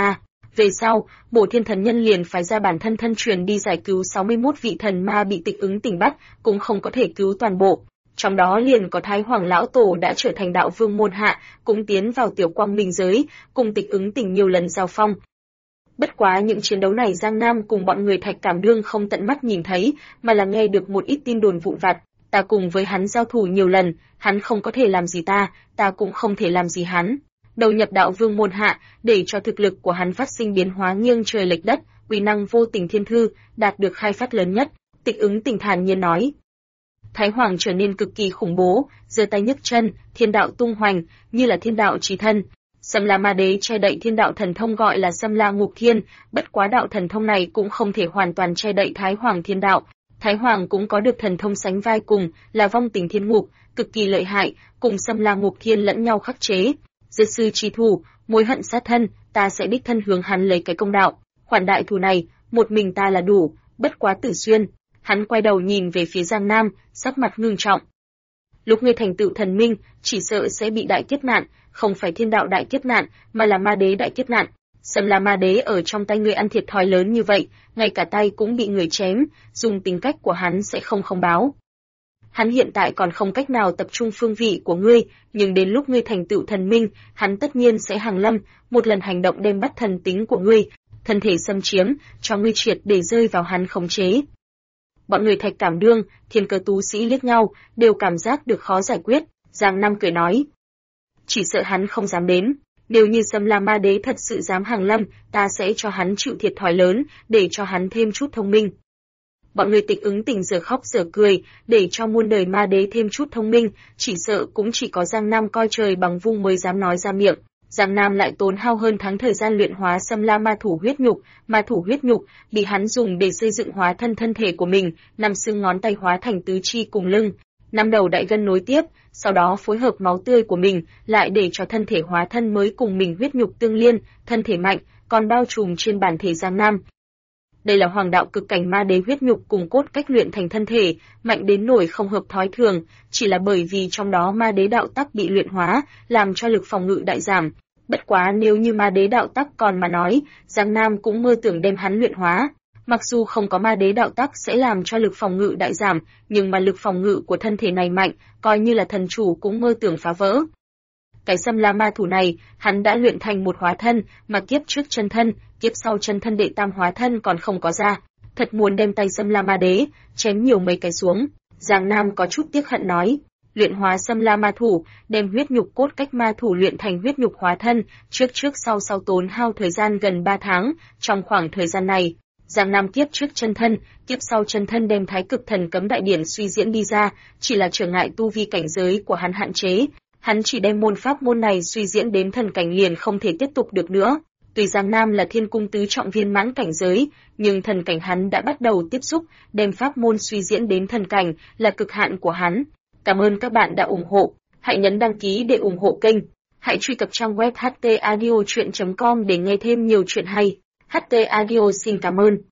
Về sau, Bổ Thiên Thần Nhân liền phái ra bản thân thân truyền đi giải cứu 61 vị thần ma bị Tịch Ứng Tỉnh bắt, cũng không có thể cứu toàn bộ. Trong đó liền có Thái Hoàng lão tổ đã trở thành đạo vương môn hạ, cũng tiến vào tiểu quang minh giới, cùng Tịch Ứng Tỉnh nhiều lần giao phong. Bất quá những chiến đấu này Giang Nam cùng bọn người Thạch Cảm Đương không tận mắt nhìn thấy, mà là nghe được một ít tin đồn vụn vặt. Ta cùng với hắn giao thủ nhiều lần, hắn không có thể làm gì ta cũng không thể làm gì hắn. Đầu nhập đạo vương môn hạ, để cho thực lực của hắn phát sinh biến hóa nghiêng trời lệch đất, uy năng vô tình thiên thư, đạt được khai phát lớn nhất. Tịch Ứng Tỉnh thản nhiên nói. Thái Hoàng trở nên cực kỳ khủng bố, giơ tay nhấc chân, thiên đạo tung hoành, như là thiên đạo chí thân. Sâm La Ma Đế che đậy thiên đạo thần thông gọi là Sâm La Ngục Thiên, bất quá đạo thần thông này cũng không thể hoàn toàn che đậy Thái Hoàng thiên đạo. Thái Hoàng cũng có được thần thông sánh vai cùng, là Vong Tình Thiên Ngục, cực kỳ lợi hại, cùng Sâm La Ngục Thiên lẫn nhau khắc chế. Giết sư chi thủ, mối hận sát thân, ta sẽ đích thân hướng hắn lấy cái công đạo. Khoản đại thù này, một mình ta là đủ, bất quá Tử Xuyên. Hắn quay đầu nhìn về phía Giang Nam, sắc mặt ngưng trọng. Lúc ngươi thành tựu thần minh, chỉ sợ sẽ bị đại kiếp nạn, không phải thiên đạo đại kiếp nạn, mà là ma đế đại kiếp nạn. Sâm La Ma Đế ở trong tay ngươi ăn thiệt thòi lớn như vậy, ngay cả tay cũng bị người chém, dùng tính cách của hắn sẽ không báo. Hắn hiện tại còn không cách nào tập trung phương vị của ngươi, nhưng đến lúc ngươi thành tựu thần minh, hắn tất nhiên sẽ hàng lâm, một lần hành động đem bắt thần tính của ngươi, thân thể xâm chiếm, cho ngươi triệt để rơi vào hắn khống chế. Bọn người Thạch Cảm Đương, Thiên Cơ Tú Sĩ liếc nhau, đều cảm giác được khó giải quyết. Giang Nam cười nói, chỉ sợ hắn không dám đến. Nếu như Sâm La Ma Đế thật sự dám hàng lâm, ta sẽ cho hắn chịu thiệt thòi lớn, để cho hắn thêm chút thông minh. Bọn người Tịch Ứng Tỉnh giờ khóc giờ cười, để cho muôn đời ma đế thêm chút thông minh, chỉ sợ cũng chỉ có Giang Nam coi trời bằng vung mới dám nói ra miệng. Giang Nam lại tốn hao hơn tháng thời gian luyện hóa Sâm La Ma Thủ huyết nhục bị hắn dùng để xây dựng hóa thân thể của mình, 5 xương ngón tay hóa thành tứ chi cùng lưng, 5 đầu đại gân nối tiếp, sau đó phối hợp máu tươi của mình, lại để cho thân thể hóa thân mới cùng mình huyết nhục tương liên, thân thể mạnh, còn bao trùm trên bản thể Giang Nam. Đây là hoàng đạo cực cảnh ma đế huyết nhục cùng cốt cách luyện thành thân thể, mạnh đến nỗi không hợp thói thường, chỉ là bởi vì trong đó ma đế đạo tắc bị luyện hóa, làm cho lực phòng ngự đại giảm. Bất quá nếu như ma đế đạo tắc còn mà nói, Giang Nam cũng mơ tưởng đem hắn luyện hóa. Mặc dù không có ma đế đạo tắc sẽ làm cho lực phòng ngự đại giảm, nhưng mà lực phòng ngự của thân thể này mạnh, coi như là thần chủ cũng mơ tưởng phá vỡ. Cái Sâm La Ma Thủ này, hắn đã luyện thành một hóa thân, mà kiếp trước chân thân, kiếp sau chân thân đệ tam hóa thân còn không có ra. Thật muốn đem tay Sâm La Ma Đế, chém nhiều mấy cái xuống. Giang Nam có chút tiếc hận nói, luyện hóa Sâm La Ma Thủ, đem huyết nhục cốt cách ma thủ luyện thành huyết nhục hóa thân, trước sau tốn hao thời gian gần 3 tháng, trong khoảng thời gian này, Giang Nam kiếp trước chân thân, kiếp sau chân thân đem Thái Cực Thần Cấm Đại Điển suy diễn đi ra, chỉ là trở ngại tu vi cảnh giới của hắn hạn chế. Hắn chỉ đem môn pháp môn này suy diễn đến thần cảnh liền không thể tiếp tục được nữa. Tuy Giang Nam là Thiên Cung tứ trọng viên mãn cảnh giới, nhưng thần cảnh hắn đã bắt đầu tiếp xúc, đem pháp môn suy diễn đến thần cảnh là cực hạn của hắn. Cảm ơn các bạn đã ủng hộ, hãy nhấn đăng ký để ủng hộ kênh. Hãy truy cập trang web htaudio.com để nghe thêm nhiều chuyện hay. HT Audio xin cảm ơn.